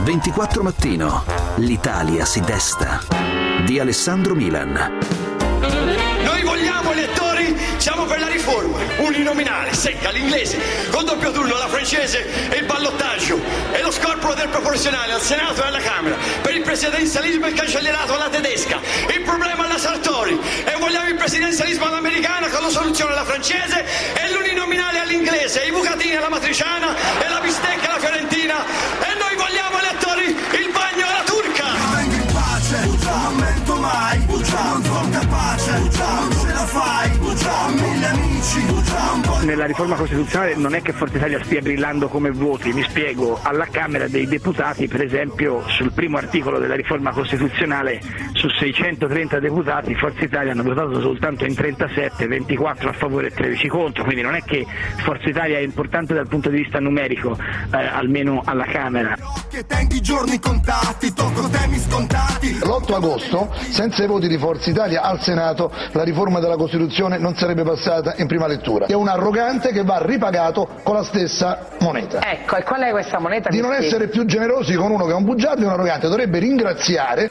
24 Mattino. L'Italia si desta. Di Alessandro Milan. Noi vogliamo elettori, siamo per la riforma, uninominale, secca, l'inglese, con doppio turno, la francese e il ballottaggio, e lo scorporo del proporzionale al Senato e alla Camera, per il presidenzialismo e il cancellierato alla tedesca, il problema alla Sartori, e vogliamo il presidenzialismo all'americana con la soluzione alla francese e l'uninominale all'inglese, i bucatini alla matriciana e la bistecca alla fiorentina, e noi vogliamo elettori il bagno alla turca. Vengo in pace, non mento mai, non sono capace, non ce la fai, ho mille amici, Nella riforma costituzionale non è che Forza Italia stia brillando come voti, mi spiego. Alla Camera dei Deputati, per esempio, sul primo articolo della riforma costituzionale, su 630 deputati, Forza Italia hanno votato soltanto in 37, 24 a favore e 13 contro, quindi non è che Forza Italia è importante dal punto di vista numerico, almeno alla Camera. Che tempi giorni contati, tocco temi scontati. L'8 agosto, senza i voti di Forza Italia al Senato, la riforma della Costituzione non sarebbe passata in prima lettura. È un arrogante che va ripagato con la stessa moneta. Ecco, e qual è questa moneta? Di non essere più generosi con uno che è un bugiardo e un arrogante, dovrebbe ringraziare.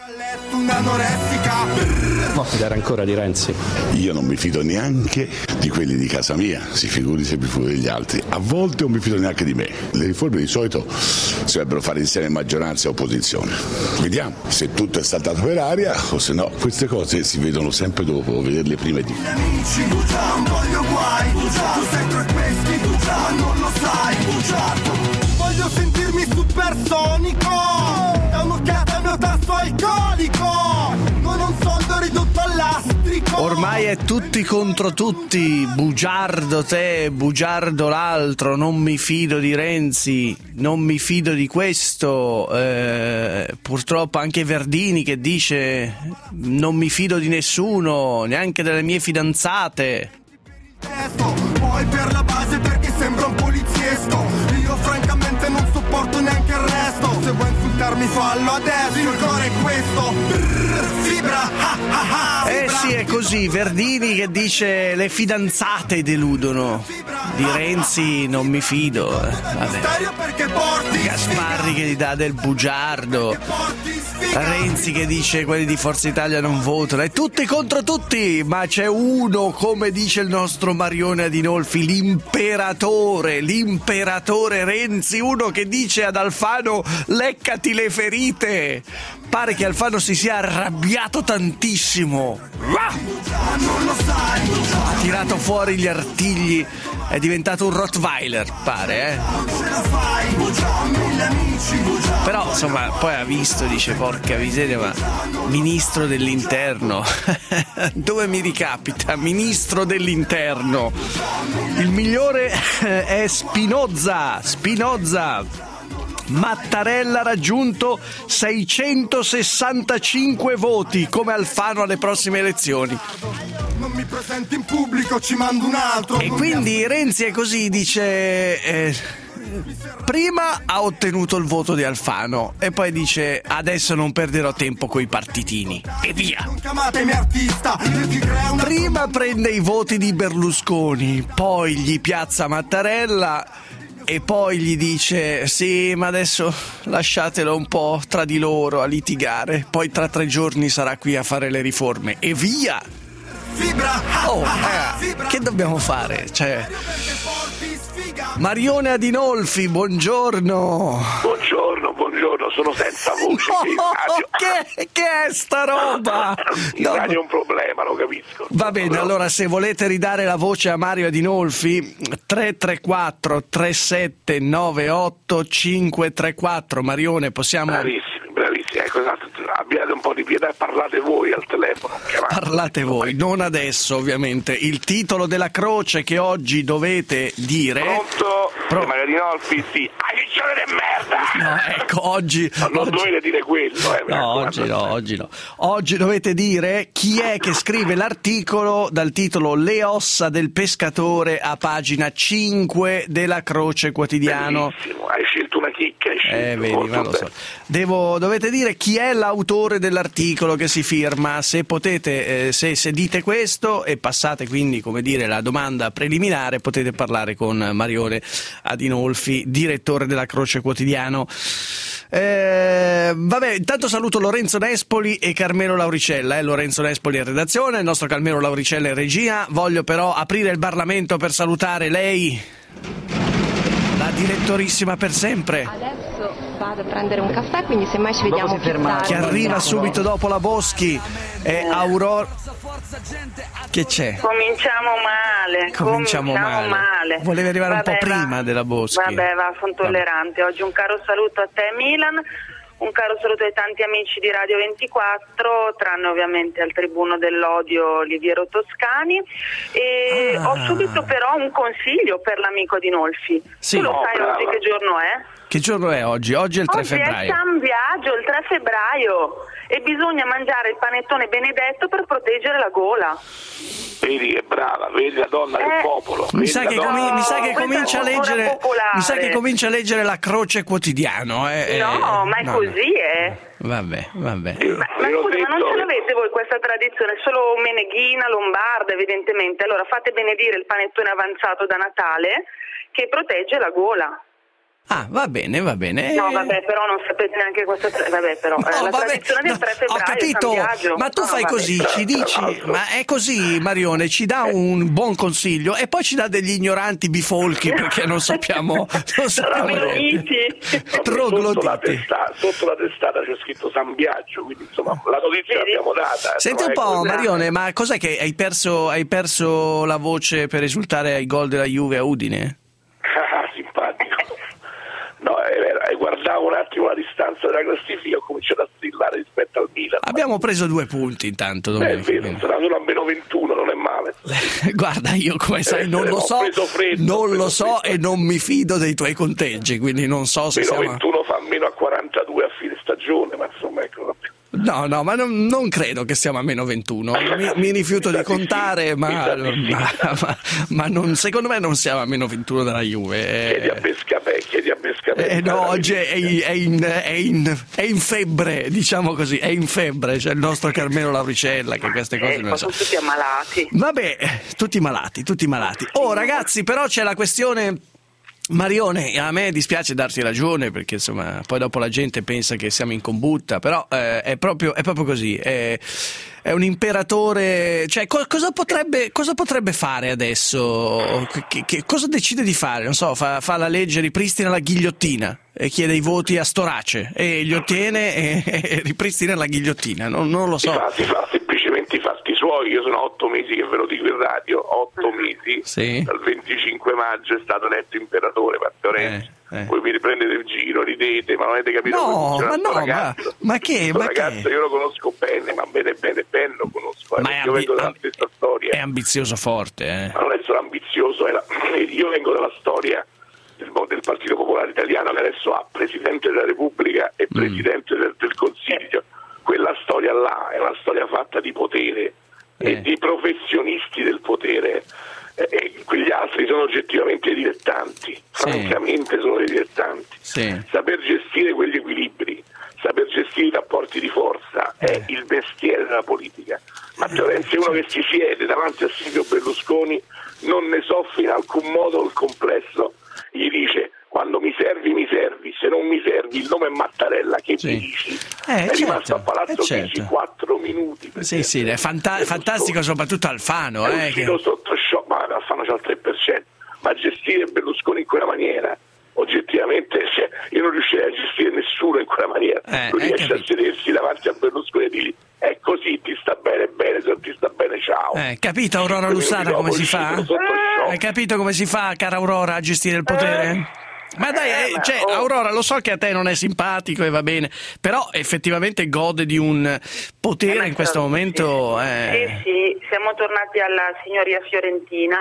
Non fidare ancora di Renzi. Io non mi fido neanche di quelli di casa mia, si figuri se mi fido degli altri. A volte non mi fido neanche di me. Le riforme di solito si dovrebbero fare insieme maggioranza e opposizione. Vediamo se tutto è saltato per aria o se no. Queste cose si vedono sempre dopo, vederle prima di. Amici, non voglio guai, tu sei tra questi, non lo sai, voglio sentirmi supersonico, è un'occhiata al mio tasso alcolico, non ho un soldo ridotto all'astrico. Ormai è tutti contro tutti, bugiardo te, bugiardo l'altro, non mi fido di Renzi, non mi fido di questo, purtroppo anche Verdini che dice non mi fido di nessuno, neanche delle mie fidanzate. Poi per la base perché sembra un poliziesco, io francamente non sopporto neanche il resto, se vuoi insultarmi fallo adesso, il cuore è questo, fibra, sì, è così, Verdini che dice le fidanzate deludono, di Renzi non mi fido, vabbè. Gasparri che gli dà del bugiardo, Renzi che dice quelli di Forza Italia non votano, è tutti contro tutti, ma c'è uno, come dice il nostro Marione Adinolfi, l'imperatore Renzi, uno che dice ad Alfano leccati le ferite. Pare che Alfano si sia arrabbiato tantissimo, ha tirato fuori gli artigli, è diventato un Rottweiler, pare, però insomma poi ha visto, dice porca miseria, ma ministro dell'interno dove mi ricapita, ministro dell'interno, il migliore è Spinoza. Mattarella ha raggiunto 665 voti come Alfano alle prossime elezioni. Non mi presenti in pubblico, ci mando un altro. E quindi Renzi è così, dice prima ha ottenuto il voto di Alfano e poi dice adesso non perderò tempo coi partitini e via. Prima prende i voti di Berlusconi, poi gli piazza Mattarella e poi gli dice sì, ma adesso lasciatelo un po' tra di loro a litigare, poi tra 3 giorni sarà qui a fare le riforme e via. Che dobbiamo fare? Cioè, Marione Adinolfi, buongiorno. Buongiorno, sono senza voce. Che è sta roba? Il radio è un problema, lo capisco. Va bene, allora se volete ridare la voce a Mario Adinolfi, 334 3798 534. Marione, possiamo... Bravissimi, ecco, esatto, abbiate un po' di pietà e parlate voi al telefono. Parlate voi, non adesso ovviamente. Il titolo della croce che oggi dovete dire... Pronto? Mario Adinolfi, sì. Di merda! No, ecco, oggi non dovete dire quello, oggi no. Oggi dovete dire chi è che scrive l'articolo dal titolo Le ossa del pescatore a pagina 5 della Croce Quotidiano. Bellissimo, hai scelto una chicca, vedi, ma lo so. Dovete dire chi è l'autore dell'articolo che si firma. Se potete, se dite questo e passate quindi, come dire, la domanda preliminare, potete parlare con Marione Adinolfi, direttore della Croce Quotidiano. Vabbè, intanto saluto Lorenzo Nespoli e Carmelo Lauricella. Lorenzo Nespoli in redazione, il nostro Carmelo Lauricella in regia. Voglio però aprire il Parlamento per salutare lei, la direttorissima per sempre. Adesso vado a prendere un caffè, quindi semmai ci vediamo più tardi. Che arriva subito dopo la Boschi. Aurora. Che c'è? Cominciamo male. Volevi arrivare un po' prima della Boschi. Vabbè, sono tollerante. Oggi un caro saluto a te, Milan. Un caro saluto ai tanti amici di Radio 24, tranne ovviamente al tribuno dell'odio Oliviero Toscani. E ho subito però un consiglio per l'amico Adinolfi. Sì. Tu lo sai oggi che giorno è? Che giorno è oggi? Oggi è il 3 febbraio. Oggi è San Biagio, il 3 febbraio. E bisogna mangiare il panettone benedetto per proteggere la gola. Vedi che brava, vedi la donna del popolo. Mi sa che comincia a leggere la Croce Quotidiano. No, ma è così, Vabbè. Ma scusa, ma non ce l'avete voi questa tradizione? Solo meneghina, lombarda, evidentemente. Allora fate benedire il panettone avanzato da Natale che protegge la gola. Ah, va bene. No, vabbè, però non sapete neanche questa. Vabbè, però la tradizione del 3 febbraio. Ho capito, San Biagio. ma tu fai così, ci dici, ma è così, Marione, ci dà un buon consiglio e poi ci dà degli ignoranti bifolchi perché non sappiamo. Trogloditi. Sotto la testata c'è scritto San Biagio, quindi insomma la notizia l'abbiamo data. Senti un po', Marione, ma cos'è che hai perso la voce per esultare ai gol della Juve a Udine? Simpatico. No, guardavo un attimo la distanza della classifica, ho cominciato a strillare rispetto al Milan. Abbiamo preso 2 punti intanto. È vero, sarà solo a meno 21, non è male. Guarda, io come sai non lo so e non mi fido dei tuoi conteggi, quindi non so se meno 21 fa meno a 42 a fine stagione, ma insomma ecco. No, ma non credo che siamo a meno 21. Mi rifiuto di contare, ma non, secondo me non siamo a meno 21 della Juve. Chiedi a Pescapè. No, oggi è in febbre, diciamo così, è in febbre. C'è il nostro Carmelo Lauricella che queste cose non sono tutti ammalati. Vabbè, tutti malati. Oh, ragazzi, però c'è la questione. Marione, a me dispiace darti ragione perché insomma poi dopo la gente pensa che siamo in combutta, però è proprio così, è un imperatore, cioè cosa potrebbe fare adesso? Cosa decide di fare? Non so, fa la legge, ripristina la ghigliottina e chiede i voti a Storace e li ottiene e ripristina la ghigliottina, non lo so. Si fa semplicemente i fatti suoi. Io sono 8 mesi che ve lo dico in radio, 8 mesi, sì. Dal 25 maggio è stato eletto imperatore Matteo Renzi. Voi mi riprendete il giro, ridete, ma non avete capito come funziona ma che? Ragazzo, io lo conosco bene, ma bene lo conosco. Io vengo dalla stessa storia. È ambizioso forte. Ma non è solo ambizioso, io vengo dalla storia del Partito Popolare Italiano, che adesso ha Presidente della Repubblica e Presidente del Consiglio. Quella storia là è una storia fatta di potere e di professionisti del potere. E quegli altri sono oggettivamente dilettanti, francamente sono dei dilettanti. Saper gestire quegli equilibri, saper gestire i rapporti di forza è il mestiere della politica. Matteo Renzi è uno che si siede davanti a Silvio Berlusconi, non ne soffre in alcun modo il complesso, gli dice: quando mi servi, se non mi servi, il nome è Mattarella, che mi dici? È rimasto a Palazzo Chigi 4 minuti. Sì, è fantastico soprattutto Alfano. È uscito sotto shock, ma Alfano c'ha il 3%, ma gestire Berlusconi in quella maniera, oggettivamente, io non riuscirei a gestire nessuno in quella maniera. Lui riesce a sedersi davanti a Berlusconi e dirgli: è così, ti sta bene, se non ti sta bene, ciao. Capito Aurora Lussana come si fa? Hai capito come si fa, cara Aurora, a gestire il potere? Ma dai, Aurora, lo so che a te non è simpatico e va bene, però effettivamente gode di un potere in questo momento. Sì, siamo tornati alla signoria fiorentina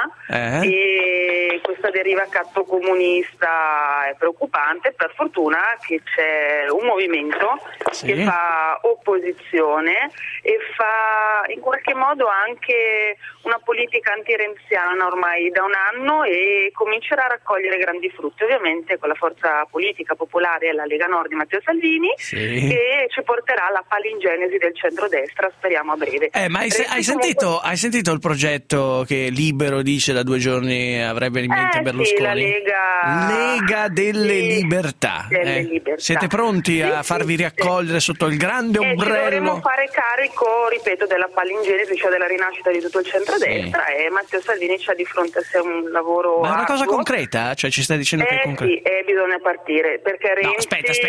e questa deriva cattocomunista è preoccupante. Per fortuna che c'è un movimento che fa opposizione e fa in qualche modo anche una politica antirenziana ormai da un anno e comincerà a raccogliere grandi frutti, ovviamente con la forza politica popolare e la Lega Nord di Matteo Salvini, che ci porterà alla palingenesi del centrodestra, speriamo a breve. Ma hai sentito il progetto che Libero dice da 2 giorni avrebbe in mente Berlusconi? Sì, la Lega delle Libertà. Siete pronti a farvi raccogliere sotto il grande ombrello? Dovremmo fare carico, ripeto, della palingenesi, cioè della rinascita di tutto il centrodestra, e Matteo Salvini c'ha di fronte a sé un lavoro Ma è una cosa arduo. Concreta? Cioè ci stai dicendo che è concreta? Sì, bisogna partire, perché Renzi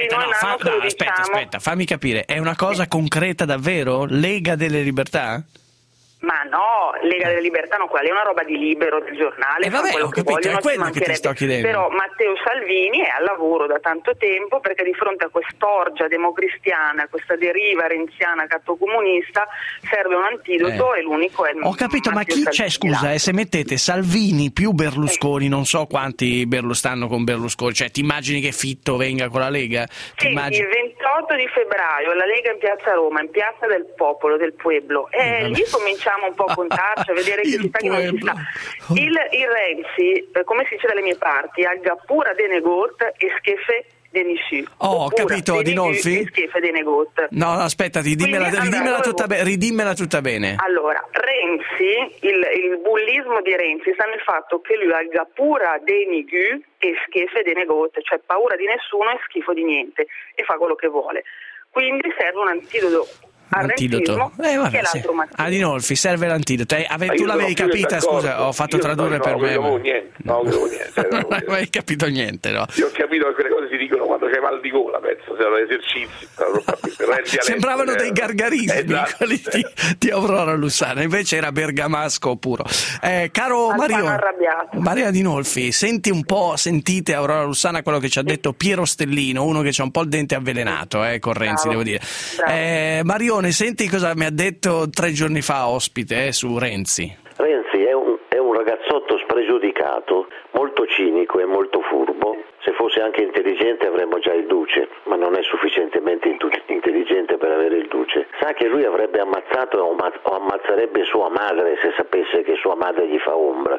aspetta, fammi capire, è una cosa concreta davvero? Lega delle Libertà? Ma no, Lega delle Libertà no, quella è una roba di Libero, del giornale, ho capito, è quello che ti sto chiedendo. Però Matteo Salvini è al lavoro da tanto tempo, perché di fronte a quest'orgia democristiana, questa deriva renziana cattocomunista, serve un antidoto e l'unico è il Ho capito, ma chi c'è, scusa, se mettete Salvini più Berlusconi, non so quanti stanno con Berlusconi, cioè ti immagini che Fitto venga con la Lega? Sì, il 28 di febbraio la Lega in piazza Roma, in piazza del popolo, del pueblo, lì cominciamo un po' a contarci, a vedere che ci sta, che non ci sta. Il Renzi, come si dice dalle mie parti, ha già pura de negot e schefe de nisci. Ho capito, Adinolfi? E schefe de negot. No, aspettati, ridimmela tutta bene. Allora, Renzi, il bullismo di Renzi sta nel fatto che lui ha già pura de nigu e schefe de negot, cioè paura di nessuno e schifo di niente, e fa quello che vuole. Quindi serve un antidoto. Antidoto. Adinolfi, serve l'antidoto. Tu l'avevi capita? Scusa, ho fatto tradurre per me. Non hai capito niente, no? Io ho capito che quelle cose si dicono quando c'hai mal di gola, penso, se erano esercizi. Sembravano dei gargarismi quelli di Aurora Lussana, invece era bergamasco puro. Caro Mario Adinolfi, sentite Aurora Lussana quello che ci ha detto Piero Stellino, uno che c'ha un po' il dente avvelenato, con Renzi, devo dire. Marione, senti cosa mi ha detto 3 giorni fa ospite su Renzi. Renzi è un ragazzotto spregiudicato, molto cinico e molto furbo. Se fosse anche intelligente avremmo già il duce, ma non è sufficientemente intelligente per avere il duce. Sa che lui avrebbe ammazzato o ammazzerebbe sua madre se sapesse che sua madre gli fa ombra.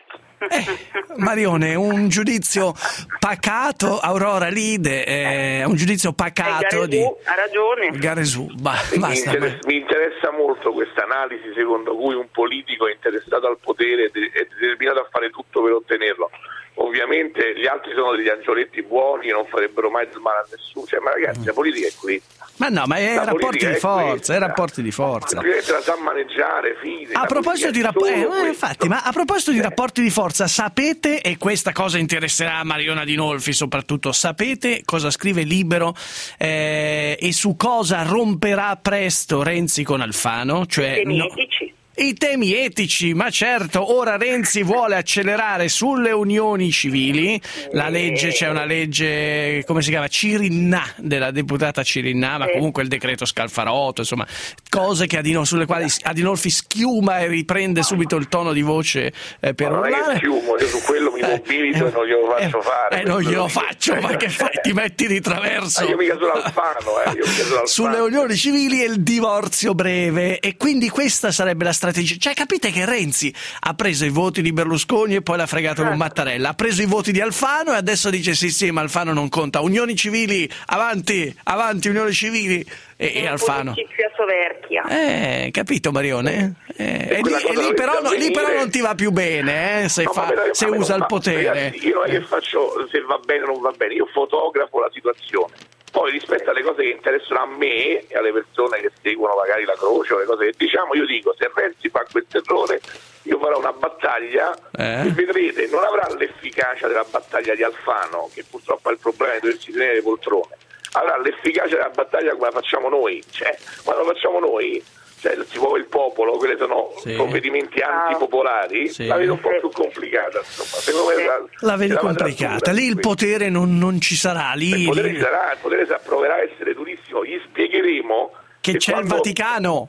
Marione, un giudizio pacato, Aurora Lide, un giudizio pacato ha ragione. Garesù, basta. Mi interessa molto questa analisi secondo cui un politico è interessato al potere e è determinato a fare tutto per ottenerlo. Ovviamente gli altri sono degli angioletti buoni e non farebbero mai del male a nessuno, ma ragazzi, la politica è questa. Ma no, ma è rapporti di forza, rapporti di forza. La sa maneggiare, fine. A proposito di rapporti di forza, sapete, e questa cosa interesserà a Mariona Adinolfi soprattutto, sapete cosa scrive Libero e su cosa romperà presto Renzi con Alfano? Cioè, I temi etici, ma certo, ora Renzi vuole accelerare sulle unioni civili, c'è una legge, come si chiama, Cirinnà, della deputata Cirinnà, ma comunque il decreto Scalfarotto, insomma, cose sulle quali Adinolfi schiuma e riprende subito il tono di voce per urlare. Non è che schiumo, io su quello mi mobilito e non glielo faccio fare. Non glielo faccio, ma che fai? Ti metti di traverso. Io mica sono Alfano, Sulle unioni civili e il divorzio breve, e quindi questa sarebbe la strategia. Cioè, capite che Renzi ha preso i voti di Berlusconi e poi l'ha fregato con Mattarella, ha preso i voti di Alfano e adesso dice sì, ma Alfano non conta, unioni civili, avanti, unioni civili, e Alfano. Capito, Marione? Lì però non ti va più bene, se usa il potere. Ragazzi, io non è che faccio se va bene o non va bene, io fotografo la situazione. Poi rispetto alle cose che interessano a me e alle persone che seguono magari la croce o le cose che diciamo, io dico, se Renzi fa questo errore io farò una battaglia e vedrete, non avrà l'efficacia della battaglia di Alfano, che purtroppo ha il problema di doversi tenere le poltrone, avrà l'efficacia della battaglia come la facciamo noi, quando la facciamo noi, si muove il popolo, quelli sono provvedimenti antipopolari, la vedo un po' più complicata, insomma. Secondo me la vedi complicata, lì il potere non ci sarà, lì il potere proverà a essere durissimo, gli spiegheremo che c'è il Vaticano,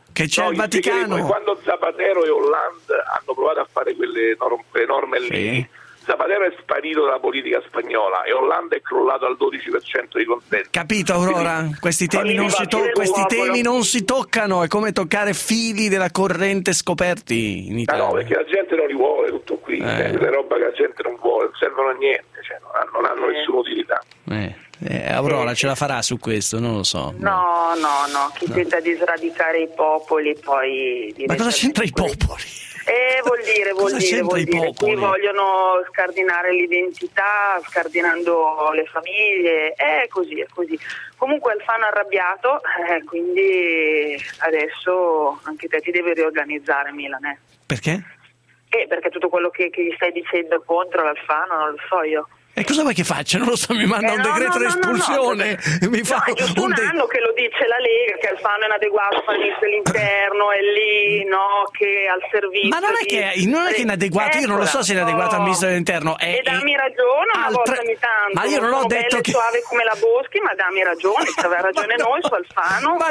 quando Zapatero e Hollande hanno provato a fare quelle norme lì, Zapatero è sparito dalla politica spagnola e Hollande è crollato al 12% di consenso. Capito, Aurora? Quindi, questi temi non si toccano, è come toccare fili della corrente scoperti in Italia. No, perché la gente non li vuole, tutto qui, le roba che la gente non vuole, non servono a niente, cioè non hanno nessuna utilità. Aurora ce la farà su questo, non lo so. No, chi tenta di sradicare i popoli poi... Ma cosa c'entra i popoli? Vuol dire, qui vogliono scardinare l'identità, scardinando le famiglie, è così. Comunque Alfano è arrabbiato, quindi adesso anche te ti devi riorganizzare, Milan. Perché? Perché tutto quello che gli stai dicendo contro l'Alfano non lo so io. E cosa vuoi che faccia? Non lo so, mi manda un decreto di espulsione. Mi fa giusto un anno che lo dice la Lega, che Alfano è inadeguato al ministro dell'interno, è lì, che al servizio. Ma non è che è inadeguato, io non lo so se è inadeguato al ministro dell'interno. E dammi ragione una volta ogni tanto. Ma io non ho detto che suave come la Boschi, ma dammi ragione, ci aveva ragione noi su Alfano. Ma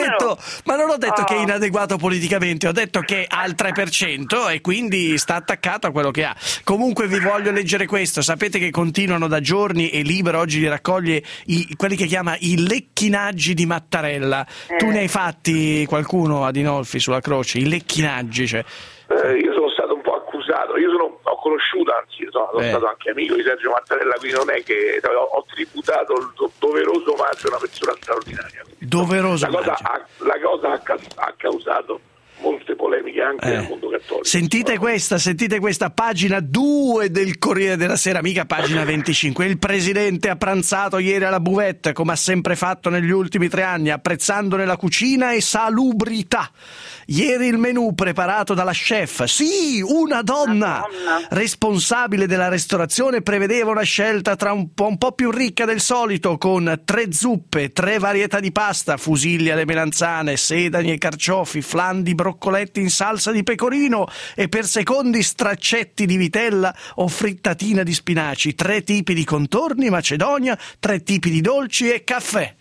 non ho detto che è inadeguato politicamente, ho detto che ha il 3% e quindi sta attaccato a quello che ha. Comunque vi voglio leggere questo, sapete che continuano da giorni e Libero oggi li raccoglie quelli che chiama i lecchinaggi di Mattarella. Tu ne hai fatti qualcuno, Adinolfi, sulla croce? I lecchinaggi, cioè. Io sono stato un po' accusato, ho conosciuto, anzi sono stato anche amico di Sergio Mattarella, quindi non è che ho tributato il doveroso omaggio a una persona straordinaria. Doveroso la cosa ha causato molte polemiche anche nel mondo cattolico. Sentite questa, pagina 2 del Corriere della Sera, mica pagina 25. Il presidente ha pranzato ieri alla buvette, come ha sempre fatto negli ultimi 3 anni, apprezzandone la cucina e salubrità. Ieri il menù preparato dalla chef, sì, una donna responsabile della ristorazione, prevedeva una scelta tra un po' più ricca del solito, con 3 zuppe, 3 varietà di pasta, fusilli alle melanzane, sedani e carciofi, flan di broccoletti in salsa di pecorino e per secondi straccetti di vitella o frittatina di spinaci, 3 tipi di contorni, macedonia, 3 tipi di dolci e caffè.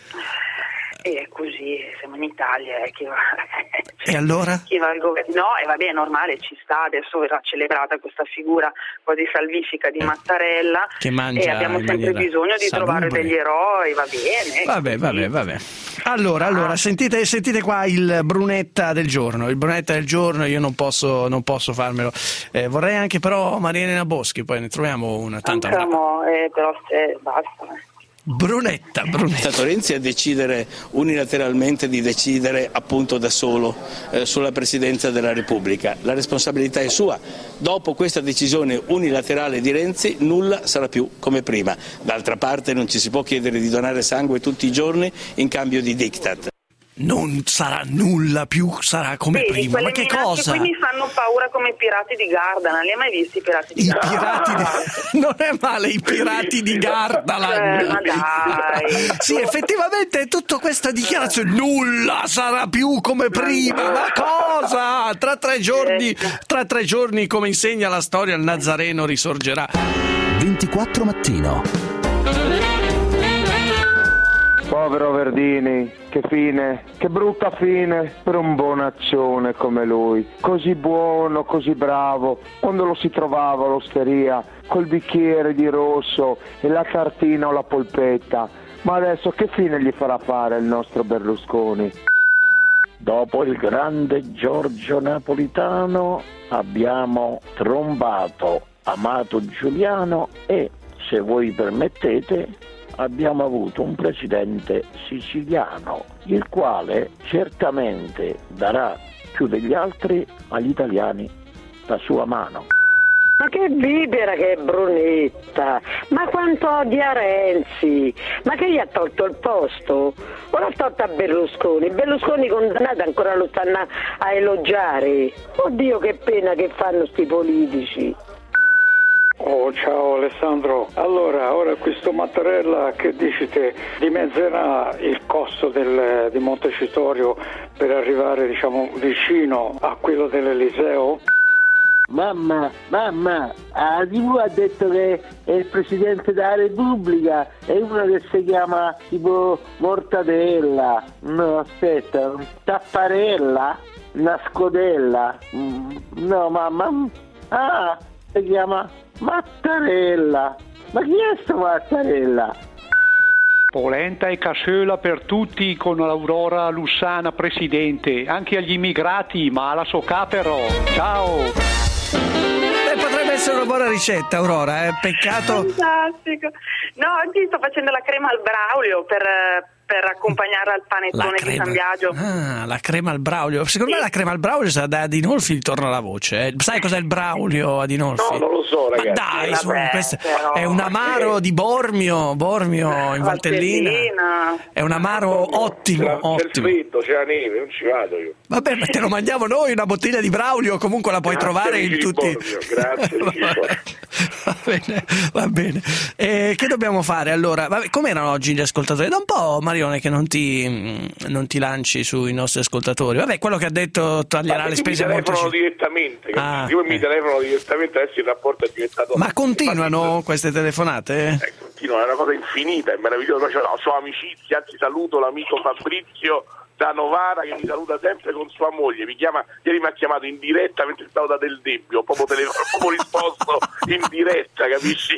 E è così, siamo in Italia, e allora? Chi va al governo? No, e vabbè, è normale, ci sta, adesso verrà celebrata questa figura un po' di salvifica di Mattarella, che mangia, e abbiamo sempre bisogno di trovare degli eroi, va bene. Vabbè. Allora, sentite qua il Brunetta del giorno. Il Brunetta del giorno io non posso farmelo. Vorrei anche però Maria Elena Boschi, poi ne troviamo una tanta. Però basta. Brunetta. È stato Renzi a decidere unilateralmente di decidere appunto da solo sulla Presidenza della Repubblica. La responsabilità è sua. Dopo questa decisione unilaterale di Renzi nulla sarà più come prima. D'altra parte non ci si può chiedere di donare sangue tutti i giorni in cambio di diktat. Non sarà nulla più, sarà come prima. Ma che cosa? Qui mi fanno paura come i pirati di Gardaland. Li hai mai visti i pirati di Gardaland? Non è male, i pirati di Gardaland. Ma dai. Sì, effettivamente è tutta questa dichiarazione. Nulla sarà più come prima. Ma cosa? Tra tre giorni, come insegna la storia, il Nazareno risorgerà. 24 mattino. Povero Verdini, che fine, che brutta fine per un bonaccione come lui, così buono, così bravo, quando lo si trovava all'osteria col bicchiere di rosso e la tartina o la polpetta, ma adesso che fine gli farà fare il nostro Berlusconi? Dopo il grande Giorgio Napolitano abbiamo trombato Amato Giuliano e, se voi permettete, abbiamo avuto un presidente siciliano, il quale certamente darà più degli altri agli italiani la sua mano. Ma che vivera che è Brunetta, ma quanto odia Renzi, ma che gli ha tolto il posto? O l'ha tolto a Berlusconi? Berlusconi condannato ancora lo stanno a elogiare. Oddio che pena che fanno sti politici. Oh, ciao Alessandro. Allora, ora questo Mattarella che dici te dimezzerà il costo di Montecitorio per arrivare, diciamo, vicino a quello dell'Eliseo? Mamma, la TV ha detto che è il Presidente della Repubblica e uno che si chiama tipo Mortadella, no aspetta, Tapparella, una scodella, no mamma, si chiama Mattarella, ma chi è sto Mattarella? Polenta e cassola per tutti con l'Aurora Lussana presidente, anche agli immigrati, ma alla socca però. Ciao! Potrebbe essere una buona ricetta, Aurora, peccato. Fantastico. No, oggi sto facendo la crema al braulio per accompagnarla al panettone di San Biagio. Ah, la crema al braulio. Secondo me la crema al braulio sa da Adinolfi gli torna la voce. Sai cos'è il braulio, Adinolfi? No, non lo so, ragazzi. Ma dai, questo è un amaro di Bormio in Valtellina. È un amaro ottimo. C'è il freddo, c'è la neve, non ci vado io. Vabbè, ma te lo mandiamo noi, una bottiglia di braulio, comunque la puoi trovare in tutti. Grazie. Va bene. Che dobbiamo fare allora? Com'erano oggi gli ascoltatori? Da un po', Marione, che non ti lanci sui nostri ascoltatori. Vabbè, quello che ha detto taglierà le spese mi telefonano direttamente. Io mi telefono direttamente, adesso il rapporto è diventato. Ma continuano queste telefonate? Continuano, è una cosa infinita, è meraviglioso. So amicizie, anzi saluto l'amico Fabrizio da Novara che mi saluta sempre con sua moglie, ieri mi ha chiamato in diretta mentre stavo da Del Debbio, proprio risposto in diretta, capisci?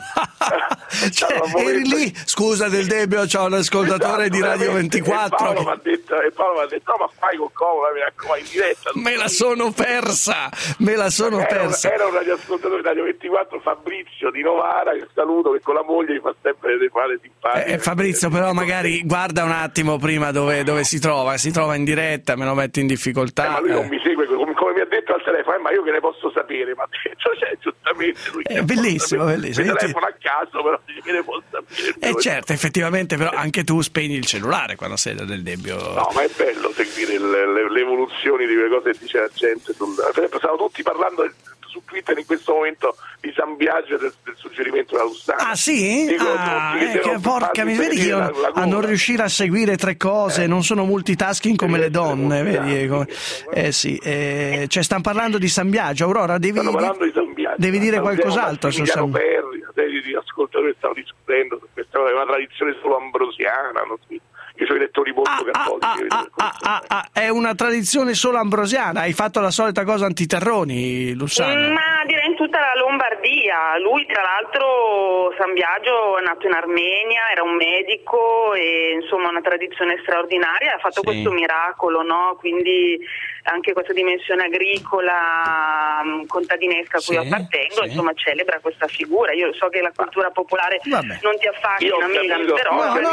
Eri lì, scusa Del Debbio, c'ho un ascoltatore di Radio 24 e Paolo mi ha detto no, ma fai con comodo, mi raccomando, in diretta me la sono persa. Era un radioascoltatore di Radio 24, Fabrizio di Novara, che saluto, che con la moglie mi fa sempre delle fare simpatiche. Fabrizio, però magari guarda un attimo prima dove si trova in diretta, me lo metti in difficoltà. Ma lui non mi segue, come mi ha detto al telefono, ma io che ne posso sapere? Ma giustamente lui è bellissimo. Mi telefono a caso, però che ne posso sapere? Certo, effettivamente, però anche tu spegni il cellulare quando sei da Del Debbio. No, ma è bello seguire le evoluzioni di quelle cose che dice la gente. Stanno tutti parlando su Twitter in questo momento di San Biagio e del suggerimento della Lussana. Ah sì? Porca mi vedi che io a non riuscire a seguire tre cose, non sono multitasking come le donne, vedi? Sì, cioè stanno parlando di San Biagio, Aurora, devi dire qualcos'altro su San Biagio. Di ascoltatori stanno discutendo su questa cosa, è una tradizione solo ambrosiana, non so. Io sono i lettori molto cattolici. È una tradizione solo ambrosiana. Hai fatto la solita cosa antiterroni, Lussana? Ma direi in tutta la Lombardia. Lui, tra l'altro, San Biagio è nato in Armenia, era un medico e insomma una tradizione straordinaria. Ha fatto questo miracolo, no? Quindi anche questa dimensione agricola, contadinesca a cui appartengo, insomma celebra questa figura. Io so che la cultura popolare non ti affascina, Milan, però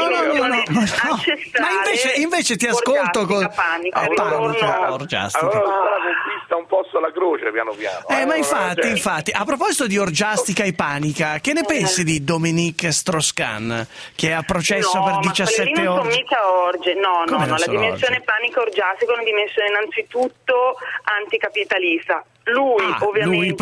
ma invece ti ascolto con Panica orgiastica. Allora conquista un posto alla croce piano piano. Ma infatti, a proposito di orgiastica e panica, che ne pensi di Dominique Strauss-Kahn che è a processo per 17 ore? Non sono mica orge, no, la dimensione orge? panica orgiastica è una dimensione innanzitutto anticapitalista. Lui ovviamente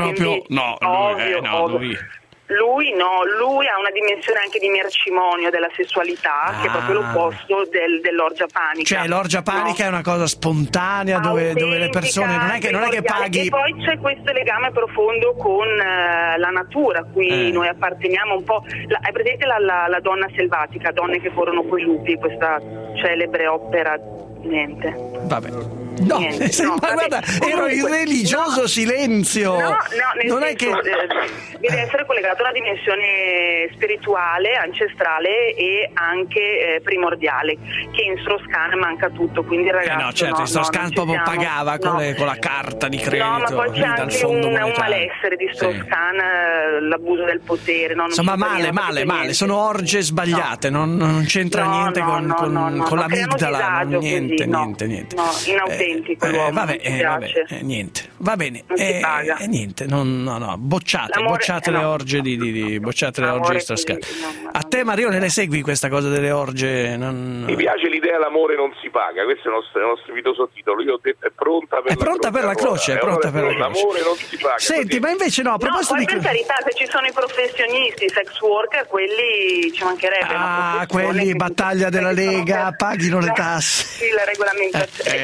lui ha una dimensione anche di mercimonio della sessualità, che è proprio l'opposto dell'orgia panica. Cioè l'orgia panica è una cosa spontanea dove le persone non è che paghi. E poi c'è questo legame profondo con la natura a cui noi apparteniamo un po'. Hai presente la donna selvatica, Donne che furono coi lupi, questa celebre opera? Niente. Vabbè. No, ma guarda, ero in religioso silenzio. Non è che deve essere collegato a una dimensione spirituale, ancestrale e anche primordiale, che in Strauss-Kahn manca tutto, quindi il ragazzo in Strauss-Kahn proprio pagava con la carta di credito. No, ma poi c'è anche un malessere di Strauss-Kahn, l'abuso del potere. Insomma, male, sono orge sbagliate, non c'entra niente con l'amigdala, niente. No, inautentico l'uomo, niente. Va bene, niente, bocciate le orge di Strauss-Kahn. A te, Marione, le segui questa cosa delle orge? Mi piace l'idea l'amore non si paga, questo è il nostro video sottotitolo. Io ho detto è pronta per la croce. L'amore non si paga. Senti, ma invece no, a proposito per carità, se ci sono i professionisti, i sex worker, quelli ci mancherebbe. Quelli battaglia della Lega, paghino le tasse. Sì, la regolamentazione, quello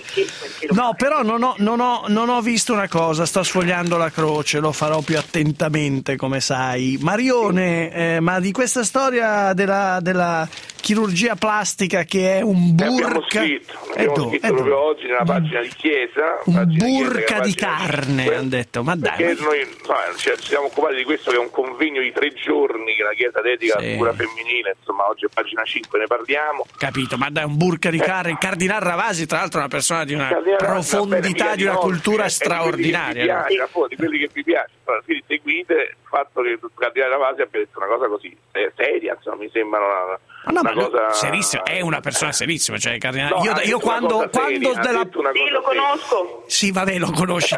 No, però non ho visto una cosa, sto sfogliando la croce, lo farò più attentamente, come sai. Marione, ma di questa storia della chirurgia plastica che è un burka... Abbiamo scritto proprio oggi nella pagina di Chiesa. Un burka di carne, hanno detto, ma dai. Perché noi ci siamo occupati di questo, che è un convegno di 3 giorni che la Chiesa dedica alla figura femminile, insomma oggi a pagina 5 ne parliamo. Capito, ma dai, un burka di carne, il Cardinal Ravasi tra l'altro è una persona di una profondità, di una cultura straordinaria. Di quelli che vi piace, quindi seguite il fatto che il Cardinal Ravasi abbia detto una cosa così seria, insomma mi sembra una cosa serissima, è una persona serissima, cioè Cardinale. No, io quando Sì, lo conosco. Sì, vabbè, lo conosci.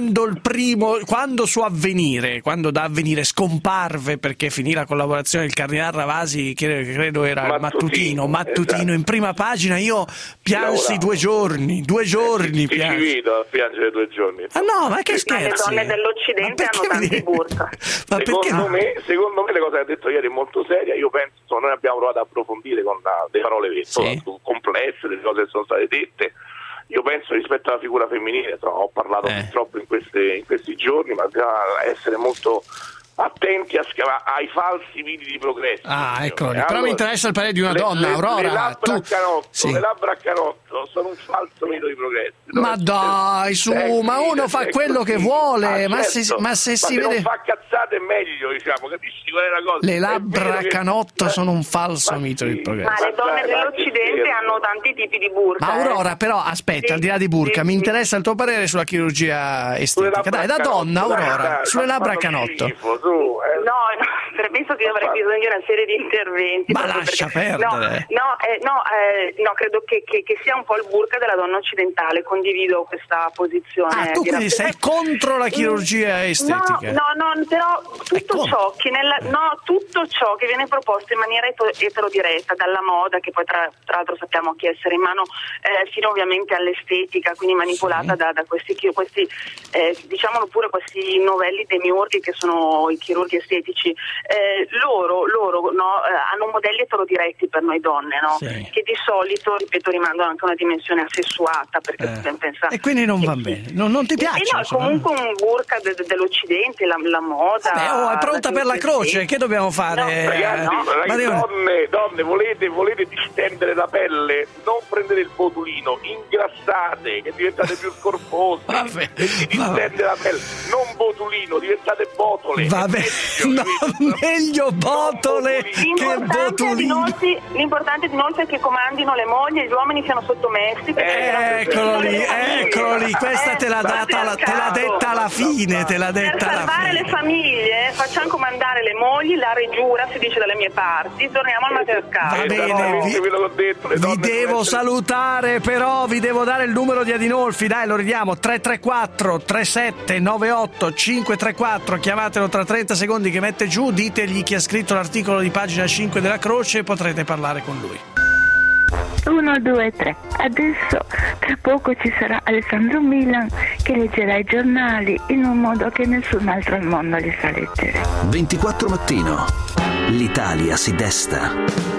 Quando su Avvenire, quando da Avvenire scomparve perché finì la collaborazione del Cardinal Ravasi, credo era Mattutino esatto. In prima pagina, io piansi 2 giorni piansi. Ci vedo a piangere 2 giorni. Ah no, ma che scherzi? Le donne dell'Occidente hanno tanti burka. Secondo me le cose che ha detto ieri è molto seria. Io penso, noi abbiamo provato a approfondire con delle parole complesse, delle cose che sono state dette. Io penso rispetto alla figura femminile, ho parlato purtroppo in questi giorni, ma bisogna essere molto attenti ai falsi miti di progresso. Eccolo. Però mi interessa il parere di una donna, Aurora. Le labbra a canotto sono un falso mito di progresso. Ma dai, ma uno fa quello che vuole, ma se si vede... non fa cazzate è meglio, diciamo, capisci qual è la cosa? Le labbra a canotto sono un falso mito di progresso. Ma le donne dell'Occidente hanno tanti tipi di burka. Ma Aurora, però, aspetta, al di là di burka, mi interessa il tuo parere sulla chirurgia estetica. Dai, da donna, Aurora, sulle labbra a canotto. No, penso che io avrei bisogno di una serie di interventi. Ma lascia perdere. No, credo che sia un po' il burka della donna occidentale, condivido questa posizione. Tu quindi sei contro la chirurgia estetica? No, però tutto ciò che viene proposto in maniera eterodiretta, dalla moda, che poi tra l'altro sappiamo a chi essere in mano, fino ovviamente all'estetica, quindi manipolata da questi diciamolo pure, questi novelli demiurghi che sono i chirurghi estetici. Loro hanno modelli eterodiretti per noi donne, no? Che di solito, ripeto, rimandano anche a una dimensione assessuata, perché pensare. E quindi non va bene, non ti piace? No, comunque un burka dell'Occidente, la moda. È pronta per la croce, che dobbiamo fare? Ragazzi, donne, volete distendere la pelle? Non prendete il botulino, ingrassate, che diventate più corpose. Distendere la pelle, non botulino, diventate botole. Vabbè, meglio botole che botulino. L'importante inoltre è che comandino le mogli e gli uomini siano sottomessi. Eccolo lì, questa te l'ha detta alla fine. Per salvare le famiglie facciamo comandare le mogli, la regiura si dice dalle mie parti, torniamo al matriarcato. Va bene, vi devo salutare, però vi devo dare il numero di Adinolfi, dai, lo ridiamo, 334 37 98 534, chiamatelo tra 30 secondi che mette giù, ditegli chi ha scritto l'articolo di pagina 5 della Croce e potrete parlare con lui. 1, 2, 3. Adesso tra poco ci sarà Alessandro Milan che leggerà i giornali in un modo che nessun altro al mondo li sa leggere. 24 mattino. L'Italia si desta.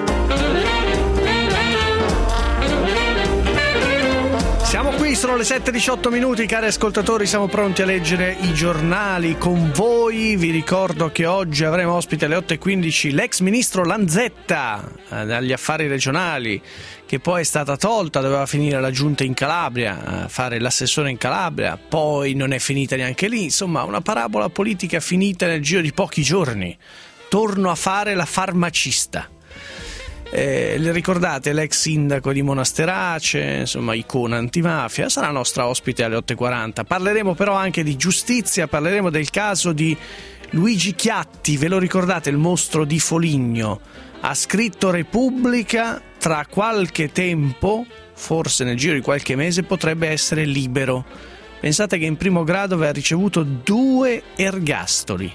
Siamo qui, sono le 7:18 minuti, cari ascoltatori, siamo pronti a leggere i giornali con voi. Vi ricordo che oggi avremo ospite alle 8:15 l'ex ministro Lanzetta dagli affari regionali, che poi è stata tolta, doveva finire la giunta in Calabria, fare l'assessore in Calabria, poi non è finita neanche lì, insomma una parabola politica finita nel giro di pochi giorni. Torno a fare la farmacista. Le ricordate, l'ex sindaco di Monasterace, insomma icona antimafia, sarà nostra ospite alle 8:40. Parleremo però anche di giustizia, parleremo del caso di Luigi Chiatti, ve lo ricordate, il mostro di Foligno? Ha scritto Repubblica, tra qualche tempo, forse nel giro di qualche mese, potrebbe essere libero. Pensate che in primo grado aveva ricevuto 2 ergastoli.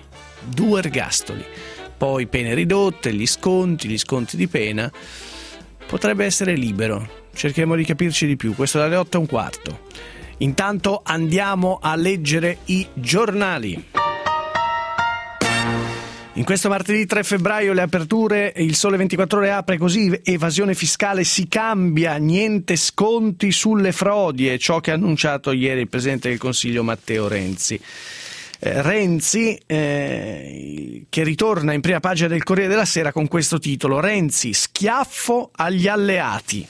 Poi pene ridotte, gli sconti di pena, potrebbe essere libero. Cercheremo di capirci di più, questo dalle 8:15. Intanto andiamo a leggere i giornali. In questo martedì 3 febbraio le aperture, il Sole 24 Ore apre così: evasione fiscale si cambia, niente sconti sulle frodi, è ciò che ha annunciato ieri il Presidente del Consiglio Matteo Renzi. Renzi che ritorna in prima pagina del Corriere della Sera con questo titolo: Renzi, schiaffo agli alleati.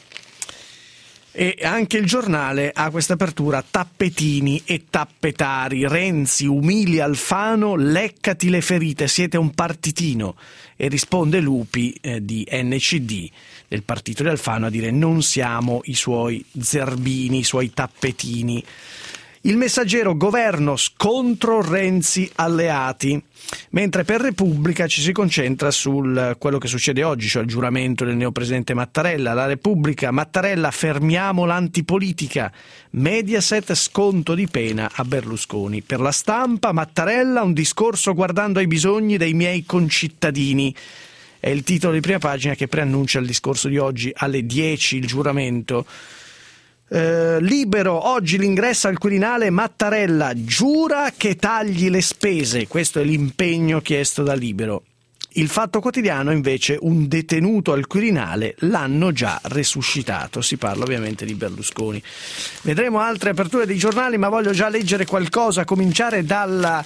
E anche il Giornale ha questa apertura: tappetini e tappetari, Renzi umilia Alfano, leccati le ferite, siete un partitino. E risponde Lupi di NCD, del partito di Alfano, a dire: non siamo i suoi zerbini, i suoi tappetini. Il Messaggero: governo scontro Renzi alleati, mentre per Repubblica ci si concentra sul quello che succede oggi, cioè il giuramento del neopresidente Mattarella. La Repubblica: Mattarella, fermiamo l'antipolitica, Mediaset, sconto di pena a Berlusconi. Per La Stampa: Mattarella, un discorso guardando ai bisogni dei miei concittadini. È il titolo di prima pagina che preannuncia il discorso di oggi alle 10, il giuramento. Libero: oggi l'ingresso al Quirinale, Mattarella giura che tagli le spese, questo è l'impegno chiesto da Libero. Il Fatto Quotidiano invece: un detenuto al Quirinale, l'hanno già resuscitato. Si parla ovviamente di Berlusconi. Vedremo altre aperture dei giornali, ma voglio già leggere qualcosa, a cominciare dalla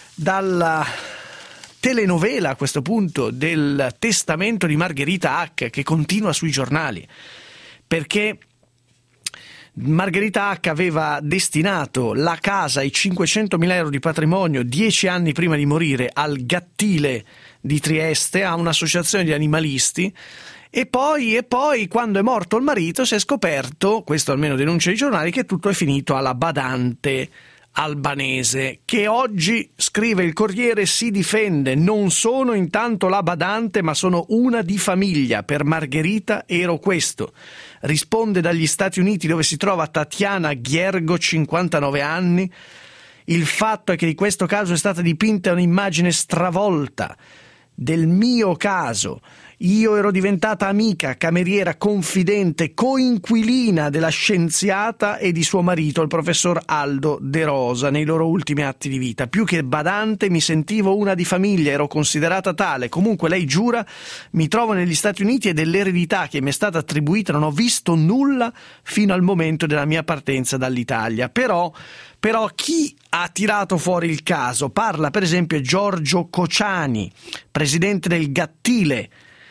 telenovela, a questo punto, del testamento di Margherita Hack, che continua sui giornali, perché Margherita Hack aveva destinato la casa e i 500.000 euro di patrimonio 10 anni prima di morire al Gattile di Trieste, a un'associazione di animalisti, e poi quando è morto il marito si è scoperto, questo almeno denuncia i giornali, che tutto è finito alla badante albanese, che oggi, scrive il Corriere, si difende: non sono intanto la badante ma sono una di famiglia, per Margherita ero questo. Risponde dagli Stati Uniti, dove si trova Tatiana Ghergo, 59 anni. Il fatto è che di questo caso è stata dipinta un'immagine stravolta del mio caso. Io ero diventata amica, cameriera, confidente, coinquilina della scienziata e di suo marito, il professor Aldo De Rosa, nei loro ultimi atti di vita. Più che badante mi sentivo una di famiglia, ero considerata tale. Comunque lei giura: mi trovo negli Stati Uniti e dell'eredità che mi è stata attribuita non ho visto nulla fino al momento della mia partenza dall'Italia. Però chi ha tirato fuori il caso? Parla per esempio Giorgio Cociani, presidente del Gattile,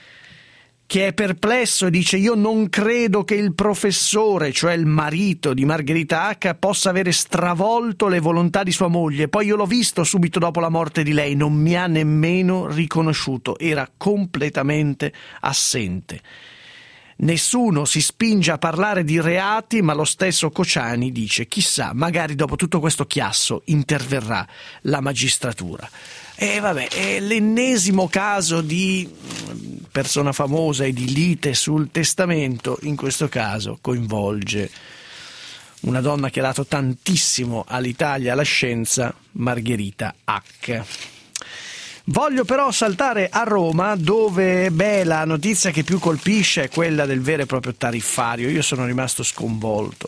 che è perplesso e dice: io non credo che il professore, cioè il marito di Margherita Hack, possa avere stravolto le volontà di sua moglie. Poi io l'ho visto subito dopo la morte di lei, non mi ha nemmeno riconosciuto, era completamente assente. Nessuno si spinge a parlare di reati, ma lo stesso Cociani dice: chissà, magari dopo tutto questo chiasso interverrà la magistratura. E vabbè, è l'ennesimo caso di persona famosa e di lite sul testamento. In questo caso coinvolge una donna che ha dato tantissimo all'Italia, alla scienza, Margherita Hack. Voglio però saltare a Roma, dove la notizia che più colpisce è quella del vero e proprio tariffario. Io sono rimasto sconvolto.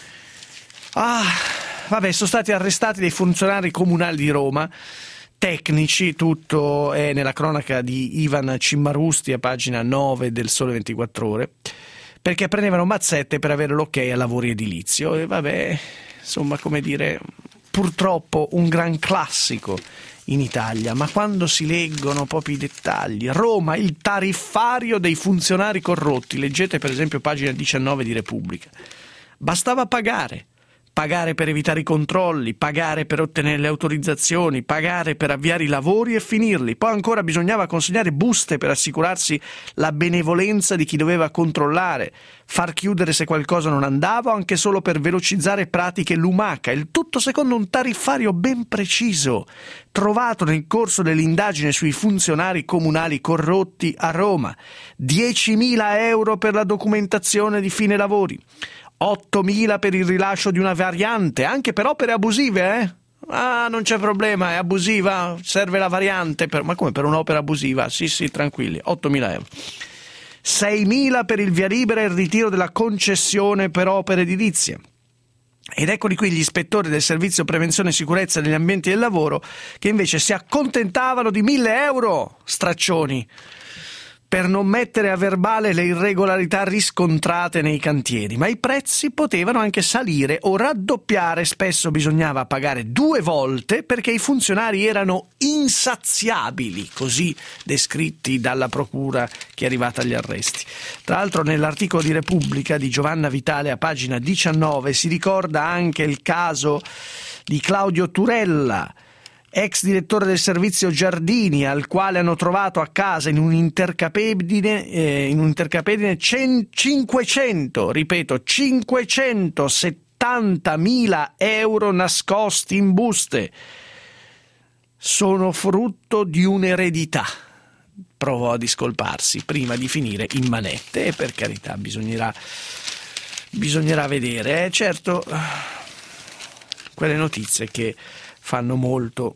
Sono stati arrestati dei funzionari comunali di Roma, tecnici, tutto è nella cronaca di Ivan Cimmarusti a pagina 9 del Sole 24 Ore, perché prendevano mazzette per avere l'ok a lavori edilizio. E insomma, come dire, purtroppo un gran classico in Italia, ma quando si leggono proprio i dettagli. Roma, il tariffario dei funzionari corrotti. Leggete per esempio pagina 19 di Repubblica. Bastava pagare per evitare i controlli, pagare per ottenere le autorizzazioni, pagare per avviare i lavori e finirli. Poi ancora bisognava consegnare buste per assicurarsi la benevolenza di chi doveva controllare, far chiudere se qualcosa non andava o anche solo per velocizzare pratiche lumaca. Il tutto secondo un tariffario ben preciso, trovato nel corso dell'indagine sui funzionari comunali corrotti a Roma. 10.000 euro per la documentazione di fine lavori, 8.000 per il rilascio di una variante, anche per opere abusive, non c'è problema, è abusiva, serve la variante. Ma come, per un'opera abusiva? Sì, tranquilli, 8.000 euro. 6.000 per il via libera e il ritiro della concessione per opere edilizie. Ed eccoli qui gli ispettori del Servizio Prevenzione e Sicurezza degli Ambienti del Lavoro che invece si accontentavano di 1.000 euro, straccioni, per non mettere a verbale le irregolarità riscontrate nei cantieri, ma i prezzi potevano anche salire o raddoppiare, spesso bisognava pagare 2 volte perché i funzionari erano insaziabili, così descritti dalla procura che è arrivata agli arresti. Tra l'altro nell'articolo di Repubblica di Giovanna Vitale a pagina 19 si ricorda anche il caso di Claudio Turella, ex direttore del servizio Giardini, al quale hanno trovato a casa in un intercapedine 570.000 euro nascosti in buste. Sono frutto di un'eredità. Provò a discolparsi prima di finire in manette e per carità bisognerà vedere. Certo, quelle notizie che fanno molto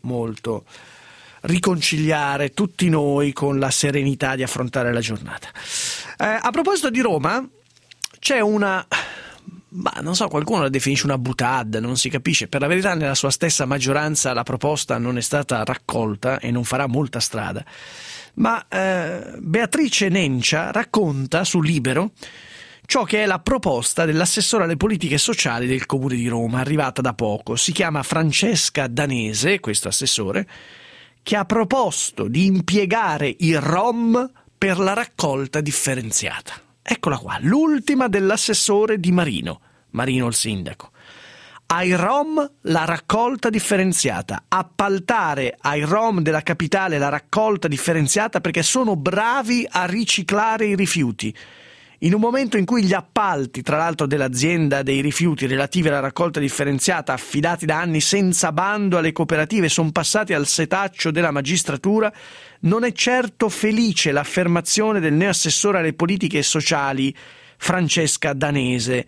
riconciliare tutti noi con la serenità di affrontare la giornata. A proposito di Roma, c'è una, non so, qualcuno la definisce una boutade, non si capisce. Per la verità nella sua stessa maggioranza la proposta non è stata raccolta e non farà molta strada. Ma Beatrice Nencia racconta su Libero ciò che è la proposta dell'assessore alle politiche sociali del Comune di Roma, arrivata da poco. Si chiama Francesca Danese, questo assessore, che ha proposto di impiegare i Rom per la raccolta differenziata. Eccola qua, l'ultima dell'assessore Di Marino il sindaco. Ai Rom la raccolta differenziata, appaltare ai Rom della capitale la raccolta differenziata perché sono bravi a riciclare i rifiuti. In un momento in cui gli appalti, tra l'altro dell'azienda dei rifiuti relativi alla raccolta differenziata, affidati da anni senza bando alle cooperative, sono passati al setaccio della magistratura, non è certo felice l'affermazione del neoassessore alle politiche sociali Francesca Danese.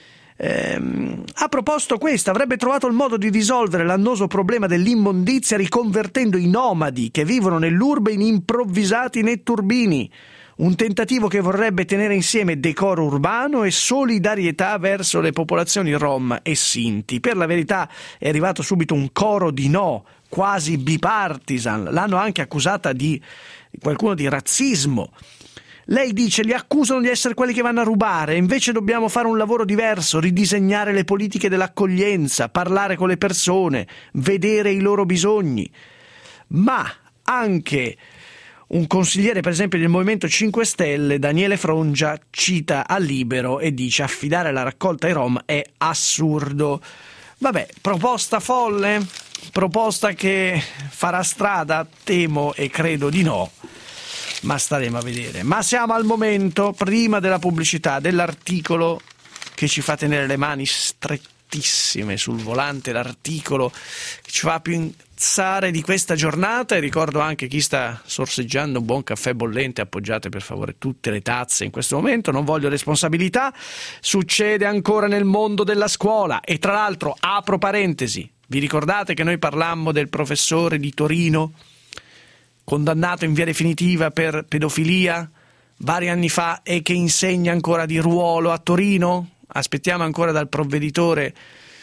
Ha proposto questo, avrebbe trovato il modo di risolvere l'annoso problema dell'immondizia riconvertendo i nomadi che vivono nell'urbe in improvvisati netturbini. Un tentativo che vorrebbe tenere insieme decoro urbano e solidarietà verso le popolazioni rom e sinti. Per la verità è arrivato subito un coro di no, quasi bipartisan. L'hanno anche accusata di qualcuno di razzismo. Lei dice: li accusano di essere quelli che vanno a rubare, invece dobbiamo fare un lavoro diverso, ridisegnare le politiche dell'accoglienza, parlare con le persone, vedere i loro bisogni. Ma anche un consigliere, per esempio, del Movimento 5 Stelle, Daniele Frongia, cita a Libero e dice: affidare la raccolta ai Rom è assurdo. Vabbè, proposta folle? Proposta che farà strada? Temo e credo di no, ma staremo a vedere. Ma siamo al momento, prima della pubblicità, dell'articolo che ci fa tenere le mani strettissime sul volante, l'articolo che ci fa pensare di questa giornata. E ricordo anche chi sta sorseggiando un buon caffè bollente: appoggiate per favore tutte le tazze in questo momento, non voglio responsabilità. Succede ancora nel mondo della scuola. E tra l'altro, apro parentesi, vi ricordate che noi parlammo del professore di Torino condannato in via definitiva per pedofilia vari anni fa e che insegna ancora di ruolo a Torino? Aspettiamo ancora dal provveditore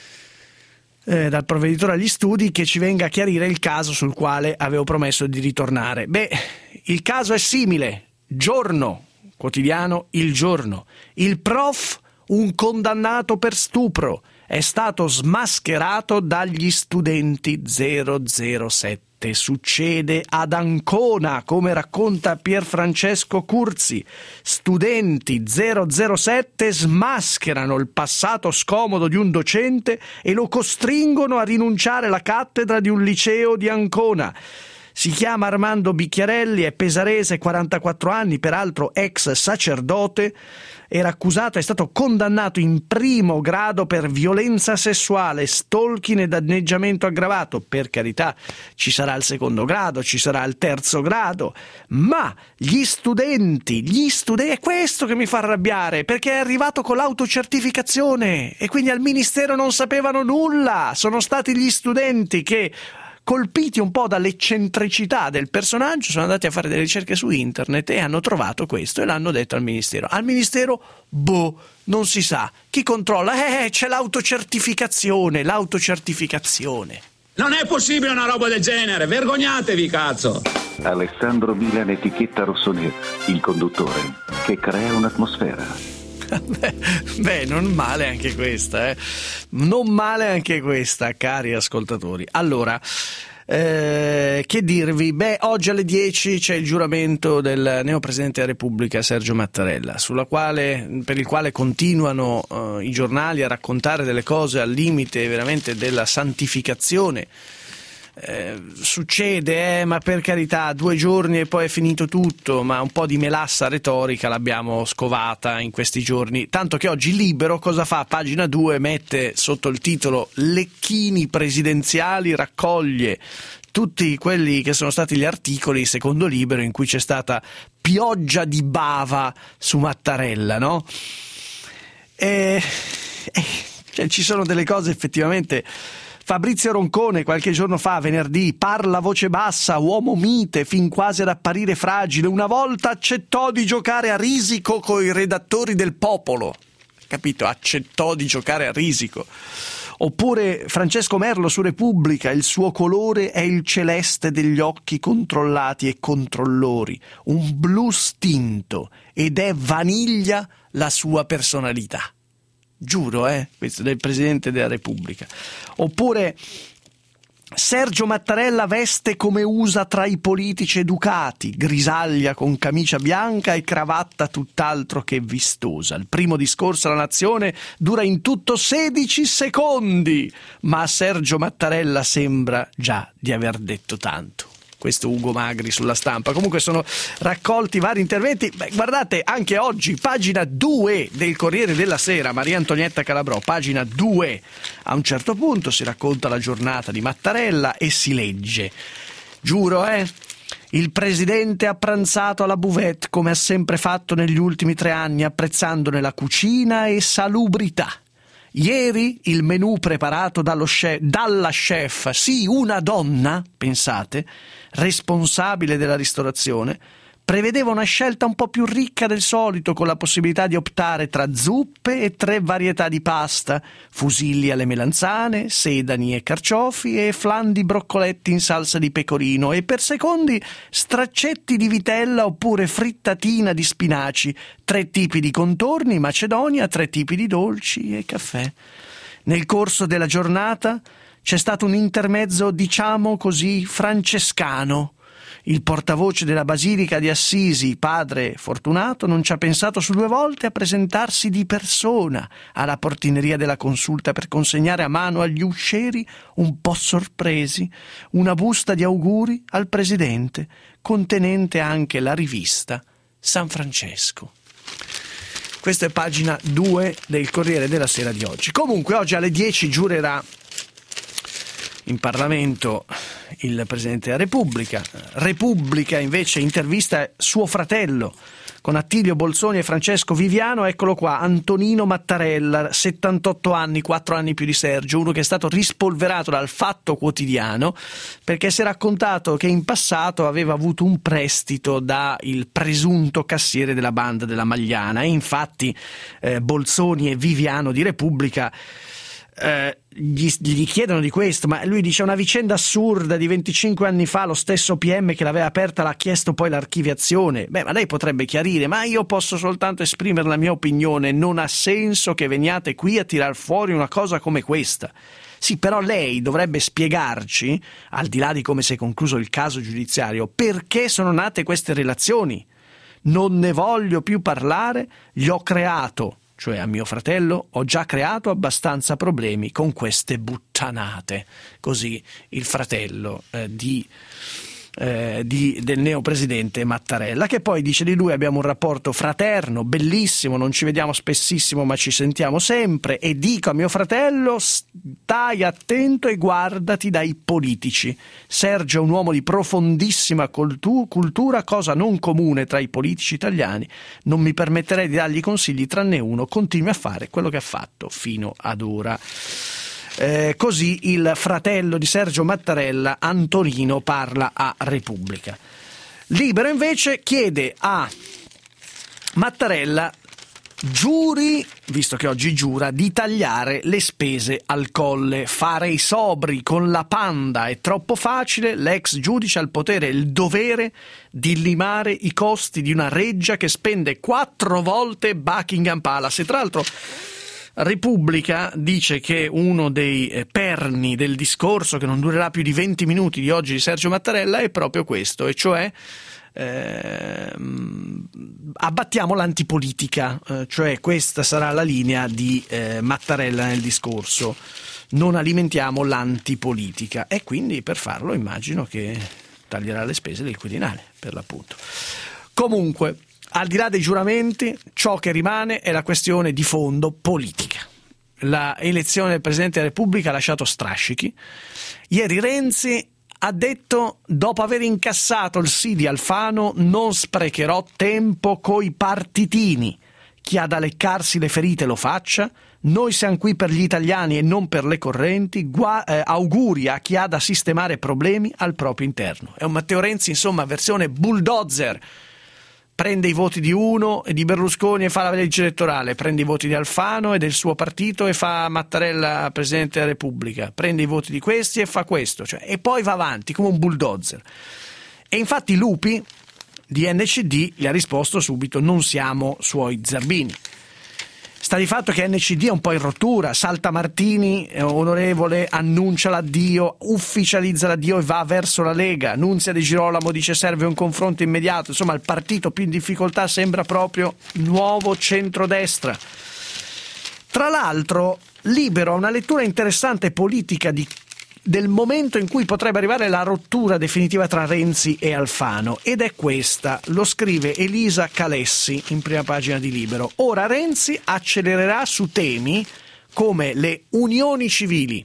agli studi che ci venga a chiarire il caso sul quale avevo promesso di ritornare. Il caso è simile. Giorno, quotidiano Il Giorno. Il prof, un condannato per stupro, è stato smascherato dagli studenti 007. Succede ad Ancona, come racconta Pierfrancesco Curzi. Studenti 007 smascherano il passato scomodo di un docente e lo costringono a rinunciare alla cattedra di un liceo di Ancona. Si chiama Armando Bicchiarelli, è pesarese, 44 anni, peraltro ex sacerdote. Era accusato, è stato condannato in primo grado per violenza sessuale, stalking e danneggiamento aggravato. Per carità, ci sarà il secondo grado, ci sarà il terzo grado, ma gli studenti, è questo che mi fa arrabbiare, perché è arrivato con l'autocertificazione e quindi al ministero non sapevano nulla. Sono stati gli studenti che, colpiti un po' dall'eccentricità del personaggio, sono andati a fare delle ricerche su internet e hanno trovato questo e l'hanno detto al Ministero. Al Ministero, non si sa. Chi controlla? C'è l'autocertificazione. Non è possibile una roba del genere, vergognatevi, cazzo! Alessandro Milan etichetta Rossonero, il conduttore, che crea un'atmosfera. Beh, non male anche questa, non male anche questa, cari ascoltatori. Allora, che dirvi? Beh, oggi alle 10 c'è il giuramento del neopresidente della Repubblica Sergio Mattarella, per il quale continuano i giornali a raccontare delle cose al limite veramente della santificazione. Succede, ma per carità, 2 giorni e poi è finito tutto, ma un po' di melassa retorica l'abbiamo scovata in questi giorni, tanto che oggi Libero cosa fa? Pagina 2 mette sotto il titolo Lecchini presidenziali, raccoglie tutti quelli che sono stati gli articoli secondo Libero in cui c'è stata pioggia di bava su Mattarella, no? Cioè, ci sono delle cose effettivamente. Fabrizio Roncone qualche giorno fa, venerdì, parla a voce bassa, uomo mite, fin quasi ad apparire fragile, una volta accettò di giocare a risico coi redattori del Popolo. Capito? Accettò di giocare a risico. Oppure Francesco Merlo su Repubblica, il suo colore è il celeste degli occhi controllati e controllori, un blu stinto, ed è vaniglia la sua personalità. Giuro, questo del Presidente della Repubblica. Oppure Sergio Mattarella veste come usa tra i politici educati, grisaglia con camicia bianca e cravatta tutt'altro che vistosa. Il primo discorso alla nazione dura in tutto 16 secondi, ma a Sergio Mattarella sembra già di aver detto tanto. Questo Ugo Magri sulla Stampa. Comunque sono raccolti vari interventi. Beh, guardate, anche oggi, pagina 2 del Corriere della Sera, Maria Antonietta Calabrò, pagina 2. A un certo punto si racconta la giornata di Mattarella e si legge. Giuro, il presidente ha pranzato alla buvette come ha sempre fatto negli ultimi 3 anni, apprezzandone la cucina e salubrità. Ieri il menù preparato dalla chef, sì, una donna, pensate, responsabile della ristorazione, prevedeva una scelta un po' più ricca del solito, con la possibilità di optare tra zuppe e 3 varietà di pasta, fusilli alle melanzane, sedani e carciofi e flan di broccoletti in salsa di pecorino e per secondi straccetti di vitella oppure frittatina di spinaci, 3 tipi di contorni, macedonia, 3 tipi di dolci e caffè. Nel corso della giornata c'è stato un intermezzo, diciamo così, francescano. Il portavoce della Basilica di Assisi, padre Fortunato, non ci ha pensato su 2 volte a presentarsi di persona alla portineria della Consulta per consegnare a mano agli uscieri, un po' sorpresi, una busta di auguri al presidente, contenente anche la rivista San Francesco. Questa è pagina 2 del Corriere della Sera di oggi. Comunque oggi alle 10 giurerà in Parlamento il Presidente della Repubblica. Repubblica invece intervista suo fratello con Attilio Bolzoni e Francesco Viviano. Eccolo qua, Antonino Mattarella, 78 anni, 4 anni più di Sergio, uno che è stato rispolverato dal Fatto Quotidiano perché si è raccontato che in passato aveva avuto un prestito da il presunto cassiere della banda della Magliana, e infatti Bolzoni e Viviano di Repubblica gli chiedono di questo, ma lui dice: una vicenda assurda di 25 anni fa, lo stesso PM che l'aveva aperta l'ha chiesto poi l'archiviazione. Beh, ma lei potrebbe chiarire: ma io posso soltanto esprimere la mia opinione, non ha senso che veniate qui a tirar fuori una cosa come questa. Sì, però lei dovrebbe spiegarci, al di là di come si è concluso il caso giudiziario, perché sono nate queste relazioni. Non ne voglio più parlare, gli ho creato, cioè a mio fratello, ho già creato abbastanza problemi con queste buttanate. Così il fratello del neopresidente Mattarella, che poi dice di lui: abbiamo un rapporto fraterno, bellissimo, non ci vediamo spessissimo ma ci sentiamo sempre, e dico a mio fratello: stai attento e guardati dai politici. Sergio è un uomo di profondissima cultura, cosa non comune tra i politici italiani. Non mi permetterei di dargli consigli tranne uno: continui a fare quello che ha fatto fino ad ora. Così il fratello di Sergio Mattarella, Antonino, parla a Repubblica. Libero invece chiede a Mattarella, giuri, visto che oggi giura, di tagliare le spese al Colle. Fare i sobri con la Panda è troppo facile, l'ex giudice ha il potere e il dovere di limare i costi di una reggia che spende 4 volte Buckingham Palace. E tra l'altro Repubblica dice che uno dei perni del discorso, che non durerà più di 20 minuti, di oggi di Sergio Mattarella è proprio questo, e cioè abbattiamo l'antipolitica, cioè questa sarà la linea di Mattarella nel discorso, non alimentiamo l'antipolitica, e quindi per farlo immagino che taglierà le spese del Quirinale, per l'appunto. Comunque, al di là dei giuramenti, ciò che rimane è la questione di fondo politica. La elezione del Presidente della Repubblica ha lasciato strascichi. Ieri Renzi ha detto: dopo aver incassato il sì di Alfano non sprecherò tempo coi partitini, chi ha da leccarsi le ferite lo faccia, noi siamo qui per gli italiani e non per le correnti, auguri a chi ha da sistemare problemi al proprio interno. È un Matteo Renzi, insomma, versione bulldozer. Prende i voti di uno e di Berlusconi e fa la legge elettorale, prende i voti di Alfano e del suo partito e fa Mattarella Presidente della Repubblica, prende i voti di questi e fa questo, cioè, e poi va avanti come un bulldozer. E infatti Lupi di NCD gli ha risposto subito: non siamo suoi zerbini. Sta di fatto che NCD è un po' in rottura. Salta Martini, onorevole, annuncia l'addio, ufficializza l'addio e va verso la Lega. Nunzia De Girolamo dice serve un confronto immediato. Insomma, il partito più in difficoltà sembra proprio Nuovo Centrodestra. Tra l'altro, Libero ha una lettura interessante politica del momento in cui potrebbe arrivare la rottura definitiva tra Renzi e Alfano, ed è questa, lo scrive Elisa Calessi in prima pagina di Libero. Ora Renzi accelererà su temi come le unioni civili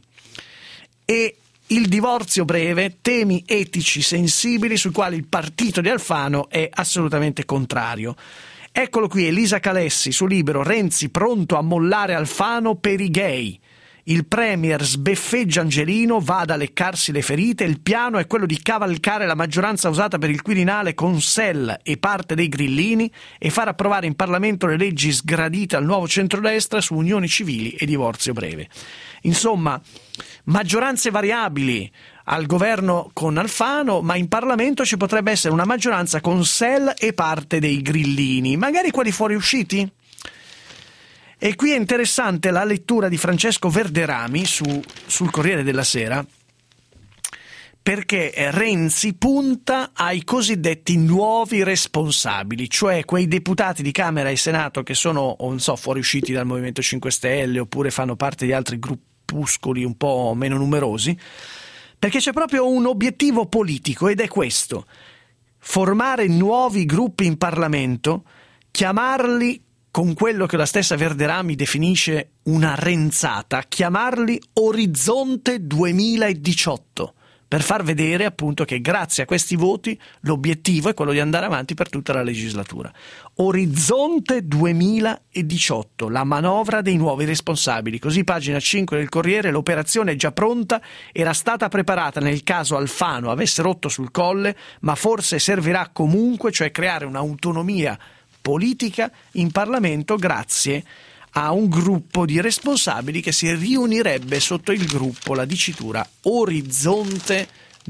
e il divorzio breve, temi etici sensibili sui quali il partito di Alfano è assolutamente contrario. Eccolo qui Elisa Calessi su Libero: Renzi pronto a mollare Alfano per i gay. Il premier sbeffeggia Angelino, va ad leccarsi le ferite, il piano è quello di cavalcare la maggioranza usata per il Quirinale con Sell e parte dei grillini e far approvare in Parlamento le leggi sgradite al Nuovo Centrodestra su unioni civili e divorzio breve. Insomma, maggioranze variabili al governo con Alfano, ma in Parlamento ci potrebbe essere una maggioranza con Sell e parte dei grillini, magari quelli fuoriusciti? E qui è interessante la lettura di Francesco Verderami sul Corriere della Sera, perché Renzi punta ai cosiddetti nuovi responsabili, cioè quei deputati di Camera e Senato che sono, non so, fuoriusciti dal Movimento 5 Stelle oppure fanno parte di altri gruppuscoli un po' meno numerosi, perché c'è proprio un obiettivo politico, ed è questo: formare nuovi gruppi in Parlamento, chiamarli con quello che la stessa Verderami definisce una renzata, chiamarli Orizzonte 2018, per far vedere appunto che grazie a questi voti l'obiettivo è quello di andare avanti per tutta la legislatura. Orizzonte 2018, la manovra dei nuovi responsabili. Così pagina 5 del Corriere: l'operazione è già pronta, era stata preparata nel caso Alfano avesse rotto sul Colle, ma forse servirà comunque, cioè creare un'autonomia politica in Parlamento grazie a un gruppo di responsabili che si riunirebbe sotto il gruppo, la dicitura Orizzonte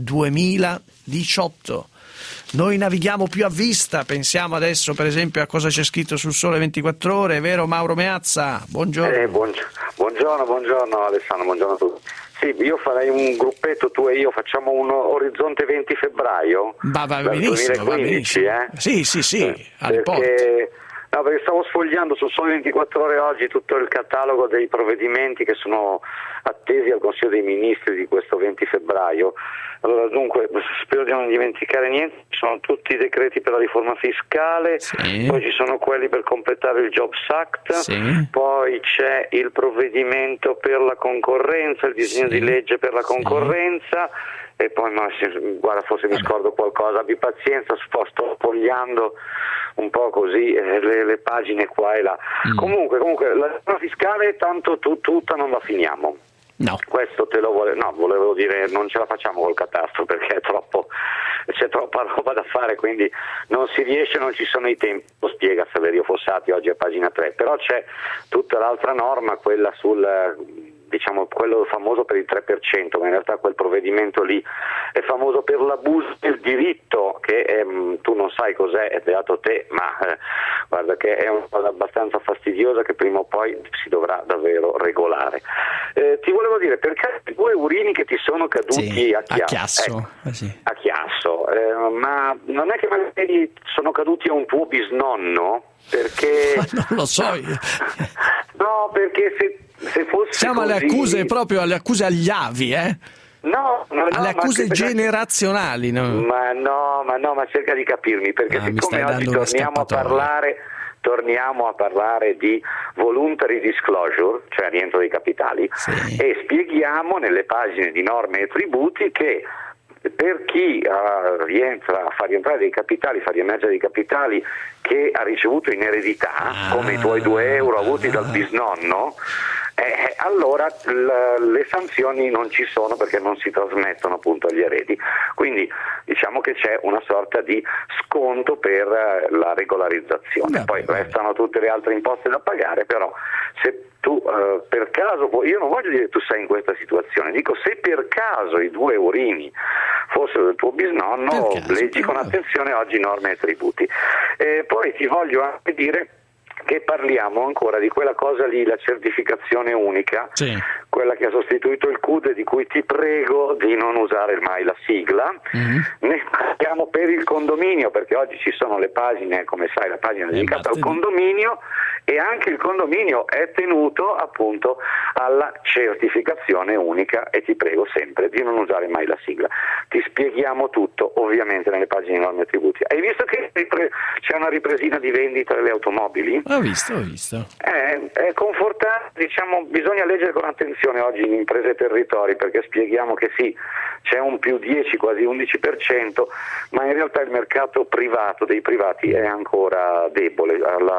2018. Noi navighiamo più a vista, pensiamo adesso per esempio a cosa c'è scritto sul Sole 24 Ore, vero Mauro Meazza? Buongiorno. Buongiorno Alessandro, buongiorno a tutti. Sì, io farei un gruppetto, tu e io facciamo un Orizzonte 20 febbraio. Va benissimo, 2015, va benissimo. Sì, alle porte. Perché stavo sfogliando su Sole 24 Ore oggi tutto il catalogo dei provvedimenti che sono attesi al Consiglio dei Ministri di questo 20 febbraio. Allora, dunque, spero di non dimenticare niente, ci sono tutti i decreti per la riforma fiscale, poi ci sono quelli per completare il Jobs Act, poi c'è il provvedimento per la concorrenza, il disegno di legge per la concorrenza, e poi guarda, forse mi scordo qualcosa, abbi pazienza, sto fogliando un po' così le pagine qua e là. Comunque la riforma fiscale tanto tutta non la finiamo. No. Questo volevo dire, non ce la facciamo col catasto perché c'è troppa roba da fare, quindi non si riesce, non ci sono i tempi. Lo spiega Saverio Fossati oggi a pagina 3, però c'è tutta l'altra norma, quella quello famoso per il 3%, ma in realtà quel provvedimento lì è famoso per l'abuso del diritto, che tu non sai cos'è, è beato te, ma guarda che è una cosa abbastanza fastidiosa che prima o poi si dovrà davvero regolare. Ti volevo dire, perché 2 urini che ti sono caduti a Chiasso, a Chiasso, ma non è che magari sono caduti a un tuo bisnonno? Perché non lo so io. No, perché se fosse siamo così... alle accuse, proprio alle accuse agli avi, No, alle accuse generazionali, no? Ma cerca di capirmi, perché siccome oggi torniamo a parlare di voluntary disclosure, cioè rientro dei capitali, e spieghiamo nelle pagine di norme e tributi che per chi fa rientrare dei capitali, fa riemergere dei capitali che ha ricevuto in eredità, come i tuoi 2 euro avuti dal bisnonno, allora le sanzioni non ci sono perché non si trasmettono appunto agli eredi. Quindi diciamo che c'è una sorta di sconto per la regolarizzazione. Poi restano tutte le altre imposte da pagare, però se tu per caso, io non voglio dire che tu sei in questa situazione, dico se per caso i 2 eurini fossero del tuo bisnonno, leggi con attenzione oggi norme e tributi. Poi ti voglio anche dire che parliamo ancora di quella cosa lì, la certificazione unica, quella che ha sostituito il CUD, di cui ti prego di non usare mai la sigla. Ne parliamo per il condominio, perché oggi ci sono le pagine, come sai, la pagina dedicata al condominio, e anche il condominio è tenuto appunto alla certificazione unica, e ti prego sempre di non usare mai la sigla. Ti spieghiamo tutto ovviamente nelle pagine di norme e tributi. Hai visto che c'è una ripresina di vendita delle automobili? Ho visto. È confortante, bisogna leggere con attenzione oggi in Imprese e Territori, perché spieghiamo che sì, c'è un più 10, quasi 11%, ma in realtà il mercato privato dei privati è ancora debole,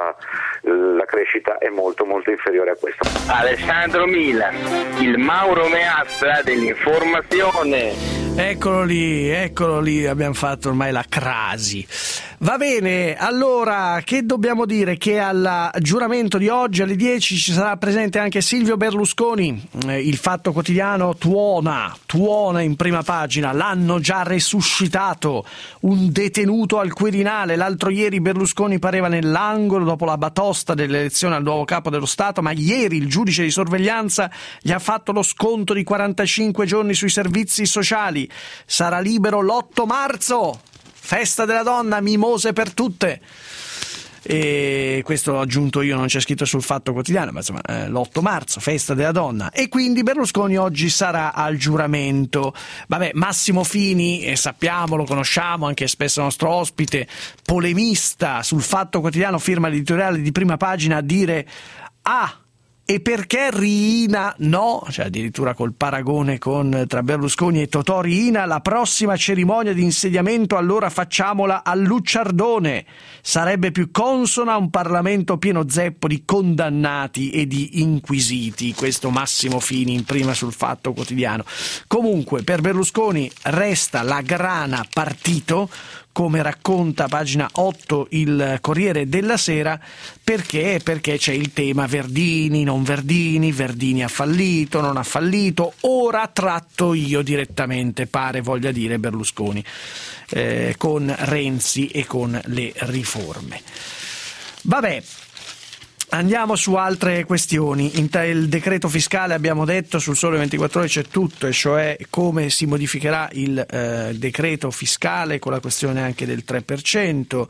la crescita è molto molto inferiore a questo. Alessandro Milan, il Mauro Meazza dell'informazione. Eccolo lì, abbiamo fatto ormai la crasi. Va bene, allora, che dobbiamo dire? Che al giuramento di oggi alle 10 ci sarà presente anche Silvio Berlusconi. Il Fatto Quotidiano tuona in prima pagina, l'hanno già resuscitato, un detenuto al Quirinale. L'altro ieri Berlusconi pareva nell'angolo dopo la batosta dell'elezione al nuovo capo dello Stato, ma ieri il giudice di sorveglianza gli ha fatto lo sconto di 45 giorni sui servizi sociali. Sarà libero l'8 marzo, festa della donna, mimose per tutte. E questo l'ho aggiunto io, non c'è scritto sul Fatto Quotidiano, ma insomma l'8 marzo, festa della donna, e quindi Berlusconi oggi sarà al giuramento. Vabbè, Massimo Fini, sappiamo, lo conosciamo, anche spesso nostro ospite, polemista sul Fatto Quotidiano, firma l'editoriale di prima pagina a dire e perché Riina no? Cioè addirittura col paragone tra Berlusconi e Totò Riina, la prossima cerimonia di insediamento allora facciamola a Lucciardone, sarebbe più consona a un Parlamento pieno zeppo di condannati e di inquisiti. Questo Massimo Fini in prima sul Fatto Quotidiano. Comunque per Berlusconi resta la grana partito, come racconta pagina 8 il Corriere della Sera, perché c'è il tema Verdini, non Verdini, Verdini ha fallito, non ha fallito, ora tratto io direttamente, pare voglia dire Berlusconi, con Renzi e con le riforme. Vabbè, andiamo su altre questioni. Il decreto fiscale, abbiamo detto, sul Sole 24 Ore c'è tutto, e cioè come si modificherà il decreto fiscale con la questione anche del 3%.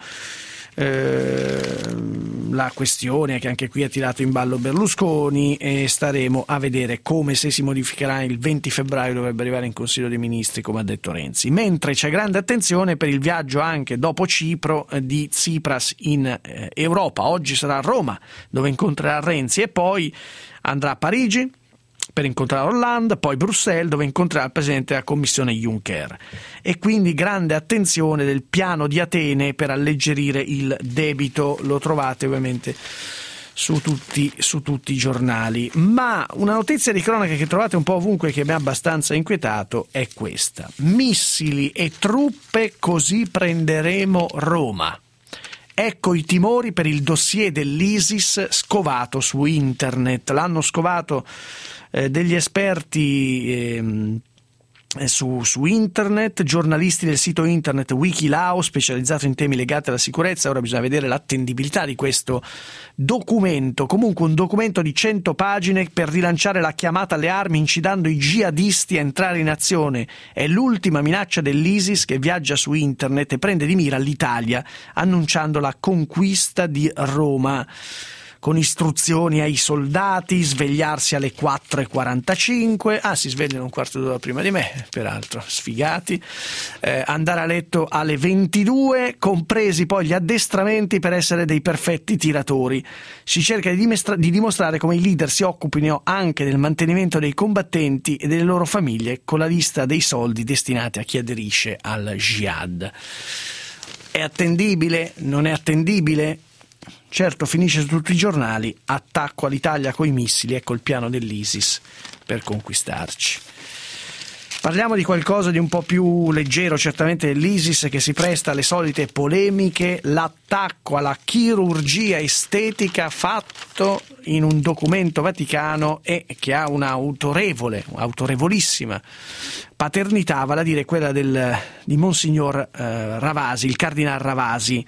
La questione che anche qui ha tirato in ballo Berlusconi, e staremo a vedere come, se si modificherà il 20 febbraio dovrebbe arrivare in Consiglio dei Ministri, come ha detto Renzi. Mentre c'è grande attenzione per il viaggio anche dopo Cipro di Tsipras in Europa. Oggi sarà a Roma, dove incontrerà Renzi, e poi andrà a Parigi per incontrare Hollande, poi Bruxelles, dove incontrerà il presidente della Commissione Juncker. E quindi grande attenzione del piano di Atene per alleggerire il debito. Lo trovate ovviamente su tutti i giornali. Ma una notizia di cronaca che trovate un po' ovunque, che mi ha abbastanza inquietato, è questa: missili e truppe, così prenderemo Roma. Ecco i timori per il dossier dell'ISIS scovato su internet. L'hanno scovato degli esperti su internet, giornalisti del sito internet Wikilao, specializzato in temi legati alla sicurezza. Ora bisogna vedere l'attendibilità di questo documento. Comunque un documento di 100 pagine per rilanciare la chiamata alle armi, incitando i jihadisti a entrare in azione. È l'ultima minaccia dell'ISIS che viaggia su internet e prende di mira l'Italia, annunciando la conquista di Roma, con istruzioni ai soldati: svegliarsi alle 4:45, si svegliano un quarto d'ora prima di me, peraltro, sfigati, andare a letto alle 22, compresi poi gli addestramenti per essere dei perfetti tiratori. Si cerca di dimostrare come i leader si occupino anche del mantenimento dei combattenti e delle loro famiglie, con la lista dei soldi destinati a chi aderisce al jihad. È attendibile? Non è attendibile? Certo, finisce su tutti i giornali: attacco all'Italia coi missili, ecco il piano dell'ISIS per conquistarci. Parliamo di qualcosa di un po' più leggero, certamente dell'ISIS, che si presta alle solite polemiche: l'attacco alla chirurgia estetica fatto in un documento vaticano e che ha una autorevolissima paternità, vale a dire quella di Monsignor Ravasi, il Cardinal Ravasi.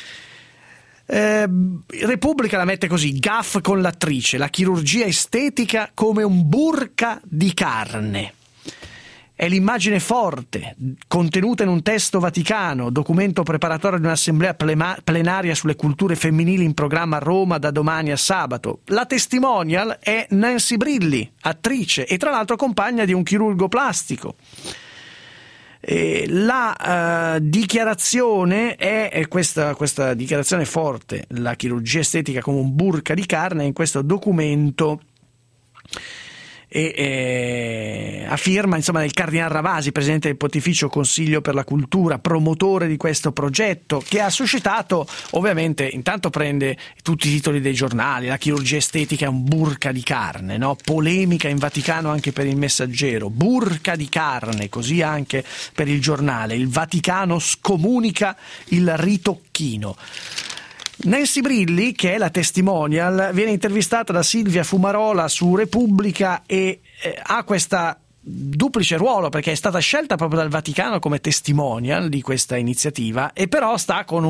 Repubblica la mette così: gaff con l'attrice, la chirurgia estetica come un burka di carne. È l'immagine forte contenuta in un testo vaticano, documento preparatorio di un'assemblea plenaria sulle culture femminili in programma a Roma da domani a sabato. La testimonial è Nancy Brilli, attrice e tra l'altro compagna di un chirurgo plastico. La dichiarazione è questa dichiarazione forte: la chirurgia estetica come un burka di carne, in questo documento, e a firma del Cardinal Ravasi, presidente del Pontificio Consiglio per la Cultura, promotore di questo progetto, che ha suscitato, ovviamente, intanto prende tutti i titoli dei giornali: la chirurgia estetica è un burka di carne, no? Polemica in Vaticano anche per il Messaggero, burka di carne, così anche per il Giornale. Il Vaticano scomunica il ritocchino. Nancy Brilli, che è la testimonial, viene intervistata da Silvia Fumarola su Repubblica e ha questa duplice ruolo, perché è stata scelta proprio dal Vaticano come testimonial di questa iniziativa, e però sta con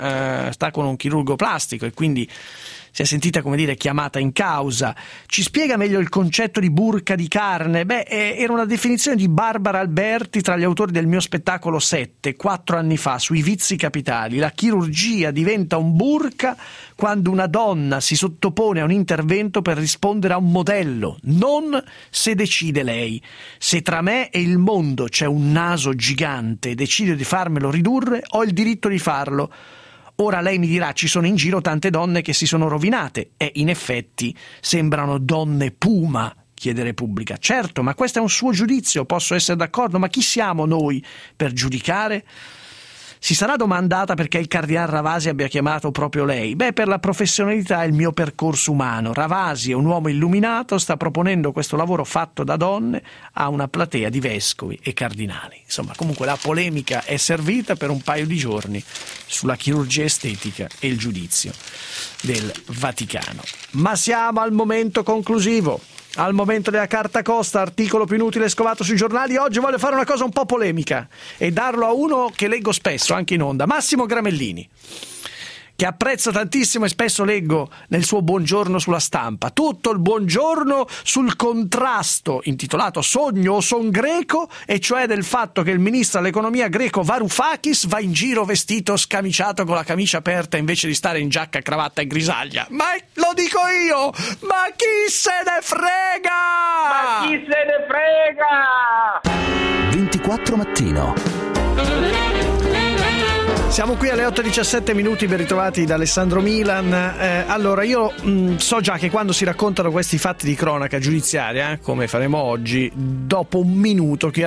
un chirurgo plastico e quindi si è sentita, come dire, chiamata in causa. Ci spiega meglio il concetto di burka di carne? Era una definizione di Barbara Alberti tra gli autori del mio spettacolo 7, 4 anni fa, sui vizi capitali. La chirurgia diventa un burka quando una donna si sottopone a un intervento per rispondere a un modello, non se decide lei. Se tra me e il mondo c'è un naso gigante e decido di farmelo ridurre, ho il diritto di farlo. Ora lei mi dirà: ci sono in giro tante donne che si sono rovinate, e in effetti sembrano donne puma, chiede Repubblica. Certo, ma questo è un suo giudizio, posso essere d'accordo, ma chi siamo noi per giudicare? Si sarà domandata perché il Cardinal Ravasi abbia chiamato proprio lei. Per la professionalità e il mio percorso umano. Ravasi è un uomo illuminato, sta proponendo questo lavoro fatto da donne a una platea di vescovi e cardinali. Insomma, comunque la polemica è servita per un paio di giorni sulla chirurgia estetica e il giudizio del Vaticano. Ma siamo al momento conclusivo. Al momento della carta costa, articolo più inutile scovato sui giornali. Oggi voglio fare una cosa un po' polemica e darlo a uno che leggo spesso anche in onda, Massimo Gramellini, che apprezzo tantissimo e spesso leggo nel suo buongiorno sulla Stampa. Tutto il buongiorno sul contrasto intitolato Sogno o son greco, e cioè del fatto che il ministro all'economia greco Varoufakis va in giro vestito scamiciato con la camicia aperta invece di stare in giacca, cravatta e grisaglia. Ma lo dico io! Ma chi se ne frega! Ma chi se ne frega! 24 Mattino. Siamo qui alle 8:17, ben ritrovati da Alessandro Milan. Allora, io so già che quando si raccontano questi fatti di cronaca giudiziaria, come faremo oggi, dopo un minuto chi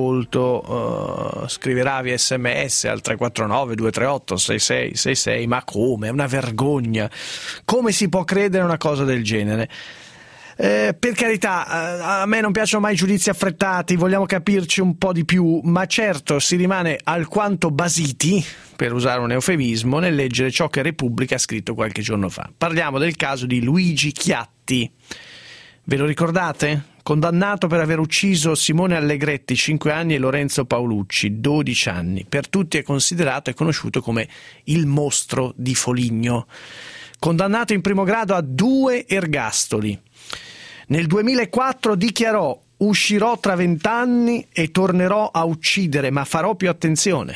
all'ascolto scriverà via SMS al 349 238 6666, ma come? È una vergogna. Come si può credere a una cosa del genere? Per carità, a me non piacciono mai i giudizi affrettati, vogliamo capirci un po' di più, ma certo si rimane alquanto basiti, per usare un eufemismo, nel leggere ciò che Repubblica ha scritto qualche giorno fa. Parliamo del caso di Luigi Chiatti. Ve lo ricordate? Condannato per aver ucciso Simone Allegretti, 5 anni, e Lorenzo Paolucci, 12 anni. Per tutti è considerato e conosciuto come il mostro di Foligno. Condannato in primo grado a 2 ergastoli. Nel 2004 dichiarò: uscirò tra 20 anni e tornerò a uccidere, ma farò più attenzione.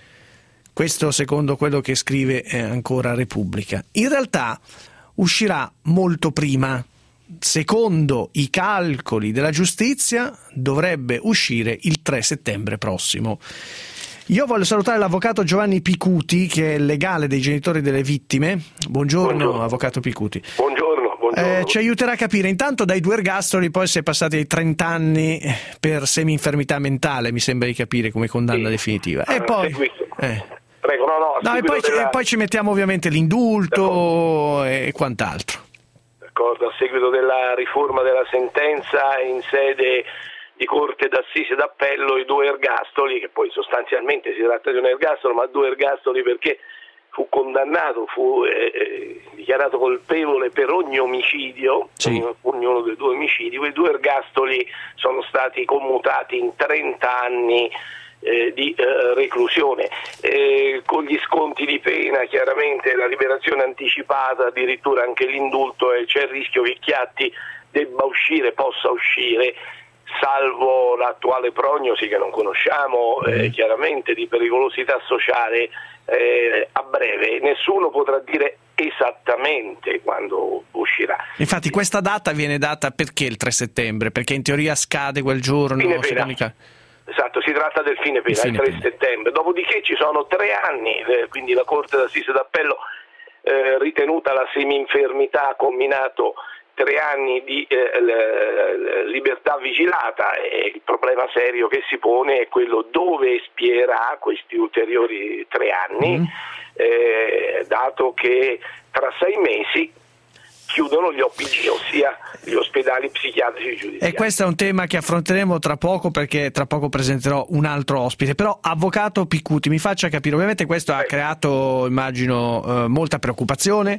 Questo secondo quello che scrive ancora Repubblica. In realtà uscirà molto prima. Secondo i calcoli della giustizia dovrebbe uscire il 3 settembre prossimo. Io voglio salutare l'avvocato Giovanni Picuti, che è il legale dei genitori delle vittime. Buongiorno. Avvocato Picuti. Buongiorno. Ci aiuterà a capire intanto dai 2 ergastoli, poi si è passati ai 30 anni per semi-infermità mentale, mi sembra di capire, come condanna definitiva. E poi... Prego, no, e poi ci mettiamo ovviamente l'indulto e quant'altro. D'accordo, a seguito della riforma della sentenza in sede di Corte d'Assise d'Appello, i 2 ergastoli, che poi sostanzialmente si tratta di un ergastolo, ma 2 ergastoli perché fu condannato, fu dichiarato colpevole per ogni omicidio, ognuno dei 2 omicidi. Quei 2 ergastoli sono stati commutati in 30 anni di reclusione, con gli sconti di pena, chiaramente la liberazione anticipata, addirittura anche l'indulto, e c'è il rischio che Chiatti possa uscire, salvo l'attuale prognosi che non conosciamo, chiaramente di pericolosità sociale. A breve nessuno potrà dire esattamente quando uscirà. Infatti questa data viene data perché il 3 settembre? Perché in teoria scade quel giorno. Fine pena. Esatto, si tratta del fine pena, il 3 settembre. Dopodiché ci sono 3 anni, quindi la Corte d'Assise d'Appello, ritenuta la semi-infermità, ha comminato 3 anni di libertà vigilata, e il problema serio che si pone è quello dove espierà questi ulteriori 3 anni, dato che tra 6 mesi chiudono gli OPG, ossia gli ospedali psichiatrici giudiziari. E questo è un tema che affronteremo tra poco, perché tra poco presenterò un altro ospite. Però, avvocato Picuti, mi faccia capire, ovviamente questo ha creato, immagino, molta preoccupazione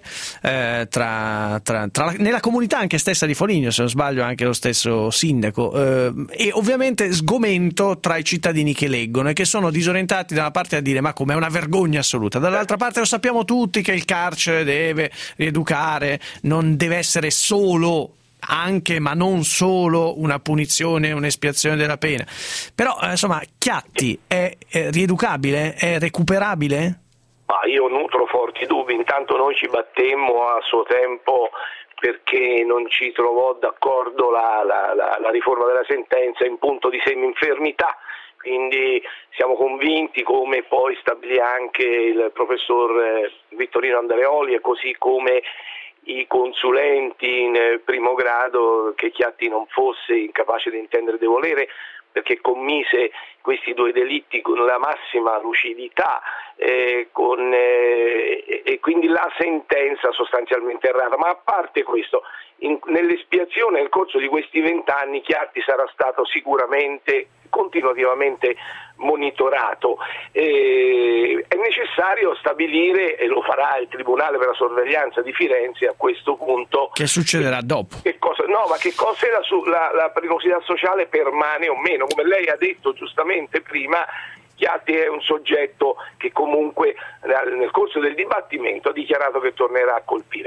nella comunità anche stessa di Foligno, se non sbaglio anche lo stesso sindaco, e ovviamente sgomento tra i cittadini che leggono e che sono disorientati, da una parte a dire ma com'è una vergogna assoluta, dall'altra parte lo sappiamo tutti che il carcere deve rieducare, non deve essere solo, anche ma non solo, una punizione, un'espiazione della pena. Però insomma, Chiatti è rieducabile? È recuperabile? Ma io nutro forti dubbi. Intanto noi ci battemmo a suo tempo perché non ci trovò d'accordo la riforma della sentenza in punto di semi-infermità, quindi siamo convinti, come poi stabilì anche il professor Vittorino Andreoli e così come i consulenti in primo grado, che Chiatti non fosse incapace di intendere e di volere, perché commise questi 2 delitti con la massima lucidità, e quindi la sentenza sostanzialmente errata. Ma a parte questo, nell'espiazione nel corso di questi 20 anni Chiatti sarà stato sicuramente continuativamente monitorato. È necessario stabilire, e lo farà il Tribunale per la sorveglianza di Firenze a questo punto, che succederà dopo. Che cosa è la pericolosità sociale, permane o meno. Come lei ha detto giustamente prima, Chiatti è un soggetto che comunque nel corso del dibattimento ha dichiarato che tornerà a colpire.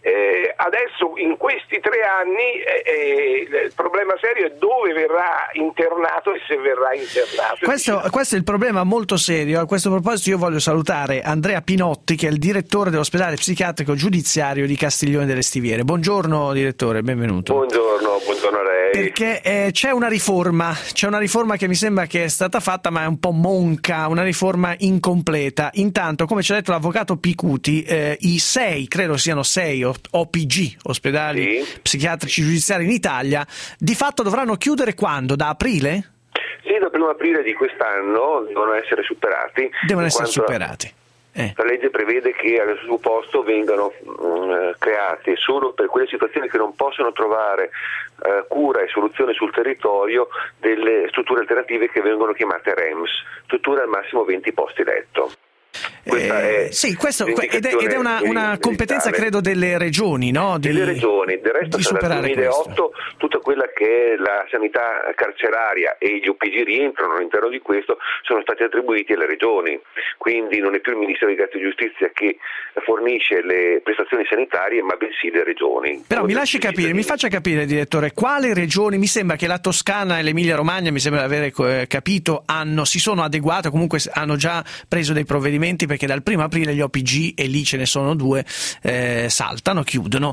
Adesso in questi 3 anni il problema serio è dove verrà internato e se verrà internato. Questo è il problema molto serio. A questo proposito io voglio salutare Andrea Pinotti, che è il direttore dell'ospedale psichiatrico giudiziario di Castiglione delle Stiviere. Buongiorno direttore, benvenuto. Buongiorno a lei. Perché c'è una riforma che mi sembra che è stata fatta ma è un po' monca, una riforma incompleta. Intanto, come ci ha detto l'avvocato Picuti, i 6, credo siano 6 OPG, ospedali psichiatrici giudiziari in Italia, di fatto dovranno chiudere quando? Da aprile? Sì, dal 1° aprile di quest'anno devono essere superati. La legge prevede che al suo posto vengano create solo per quelle situazioni che non possono trovare cura e soluzione sul territorio delle strutture alternative che vengono chiamate REMS, strutture al massimo 20 posti letto. Ed è una competenza credo delle regioni, no? Delle regioni, del resto dal 2008 tutta quella che è la sanità carceraria e gli OPG rientrano all'interno di questo, sono stati attribuiti alle regioni, quindi non è più il Ministero di Grazia e Giustizia che fornisce le prestazioni sanitarie, ma bensì le regioni. Però mi faccia capire direttore, quale regioni? Mi sembra che la Toscana e l'Emilia Romagna, mi sembra di avere capito, si sono adeguate, comunque hanno già preso dei provvedimenti, perché dal 1° aprile gli OPG, e lì ce ne sono 2, saltano, chiudono.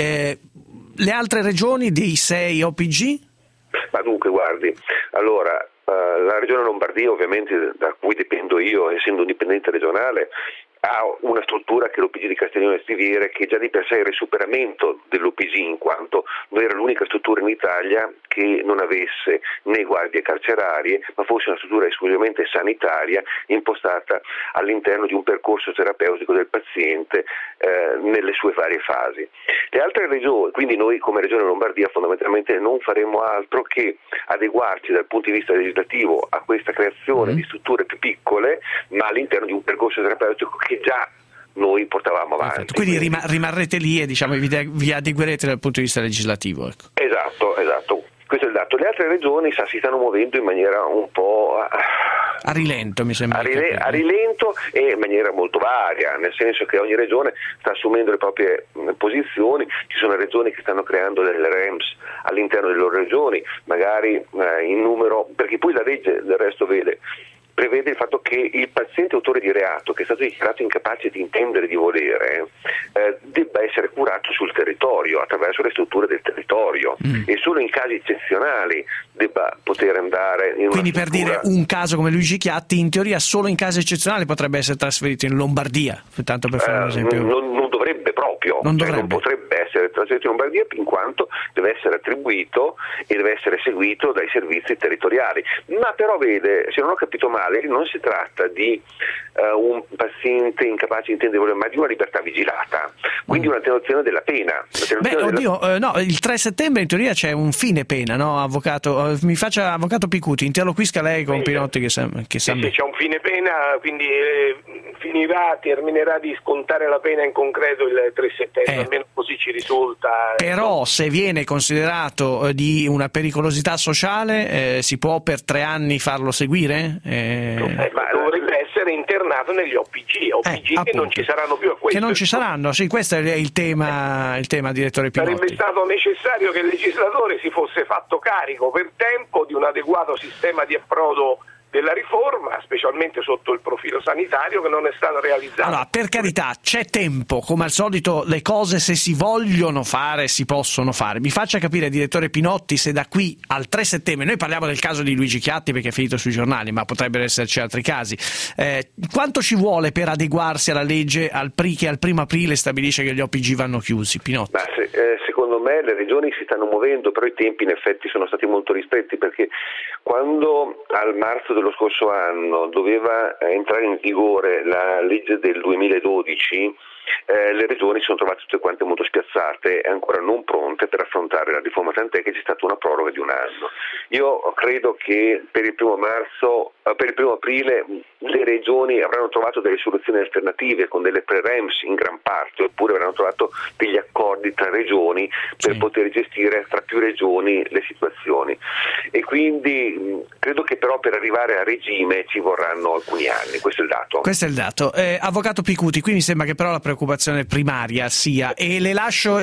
Le altre regioni dei 6 OPG? Ma dunque, guardi, allora la regione Lombardia, ovviamente da cui dipendo io, essendo un dipendente regionale, ha una struttura che è l'OPG di Castiglione Stiviere, che già di per sé era il superamento dell'OPG, in quanto noi era l'unica struttura in Italia che non avesse né guardie carcerarie, ma fosse una struttura esclusivamente sanitaria impostata all'interno di un percorso terapeutico del paziente nelle sue varie fasi. Le altre regioni, quindi noi come Regione Lombardia fondamentalmente non faremo altro che adeguarci dal punto di vista legislativo a questa creazione di strutture più piccole, ma all'interno di un percorso terapeutico che già noi portavamo avanti. Quindi rimarrete lì e vi adeguerete dal punto di vista legislativo. Ecco. Esatto. Questo è il dato. Le altre regioni si stanno muovendo in maniera un po' a rilento, mi sembra. A rilento e in maniera molto varia, nel senso che ogni regione sta assumendo le proprie posizioni. Ci sono regioni che stanno creando delle REMS all'interno delle loro regioni, magari in numero, perché poi la legge del resto prevede il fatto che il paziente autore di reato che è stato dichiarato incapace di intendere, di volere, debba essere curato sul territorio, attraverso le strutture del territorio, e solo in casi eccezionali debba poter andare in Quindi una per dire un caso come Luigi Chiatti, in teoria solo in casi eccezionali potrebbe essere trasferito in Lombardia, tanto per fare un esempio. Non dovrebbe proprio, non potrebbe essere trasferito in Lombardia, in quanto deve essere attribuito e deve essere seguito dai servizi territoriali. Ma però vede, se non ho capito male, non si tratta di un paziente incapace di intendere volere, ma di una libertà vigilata, quindi un'attenuazione della pena. No, il 3 settembre in teoria c'è un fine pena, no, avvocato? Mi faccia, avvocato Picuti, interloquisca lei con Pinotti che sa. Sì, c'è un fine pena, quindi terminerà di scontare la pena in concreto il 3 settembre, almeno così ci risulta. Però se viene considerato di una pericolosità sociale, si può per 3 anni farlo seguire? Ma dovrebbe essere internato negli OPG che non ci saranno più a questo. Che non ci saranno, sì, questo è il tema direttore Pinotti. Sarebbe stato necessario che il legislatore si fosse fatto carico per tempo di un adeguato sistema di approdo della riforma, specialmente sotto il profilo sanitario, che non è stato realizzato. Allora, per carità, c'è tempo, come al solito le cose, se si vogliono fare, si possono fare. Mi faccia capire, direttore Pinotti, se da qui al 3 settembre, noi parliamo del caso di Luigi Chiatti perché è finito sui giornali, ma potrebbero esserci altri casi, quanto ci vuole per adeguarsi alla legge che al 1° aprile stabilisce che gli OPG vanno chiusi? Pinotti? Secondo me le regioni si stanno muovendo, però i tempi in effetti sono stati molto ristretti, perché quando al marzo dello scorso anno doveva entrare in vigore la legge del 2012, le regioni si sono trovate tutte quante molto spiazzate e ancora non pronte per affrontare la riforma, tant'è che c'è stata una proroga di 1 anno. Io credo che per il 1° aprile le regioni avranno trovato delle soluzioni alternative con delle pre-REMS in gran parte, oppure avranno trovato degli accordi tra regioni per poter gestire tra più regioni le situazioni, e quindi credo che però per arrivare a regime ci vorranno alcuni anni, questo è il dato. Avvocato Picuti, qui mi sembra che però la preoccupazione preoccupazione primaria sia, e le lascio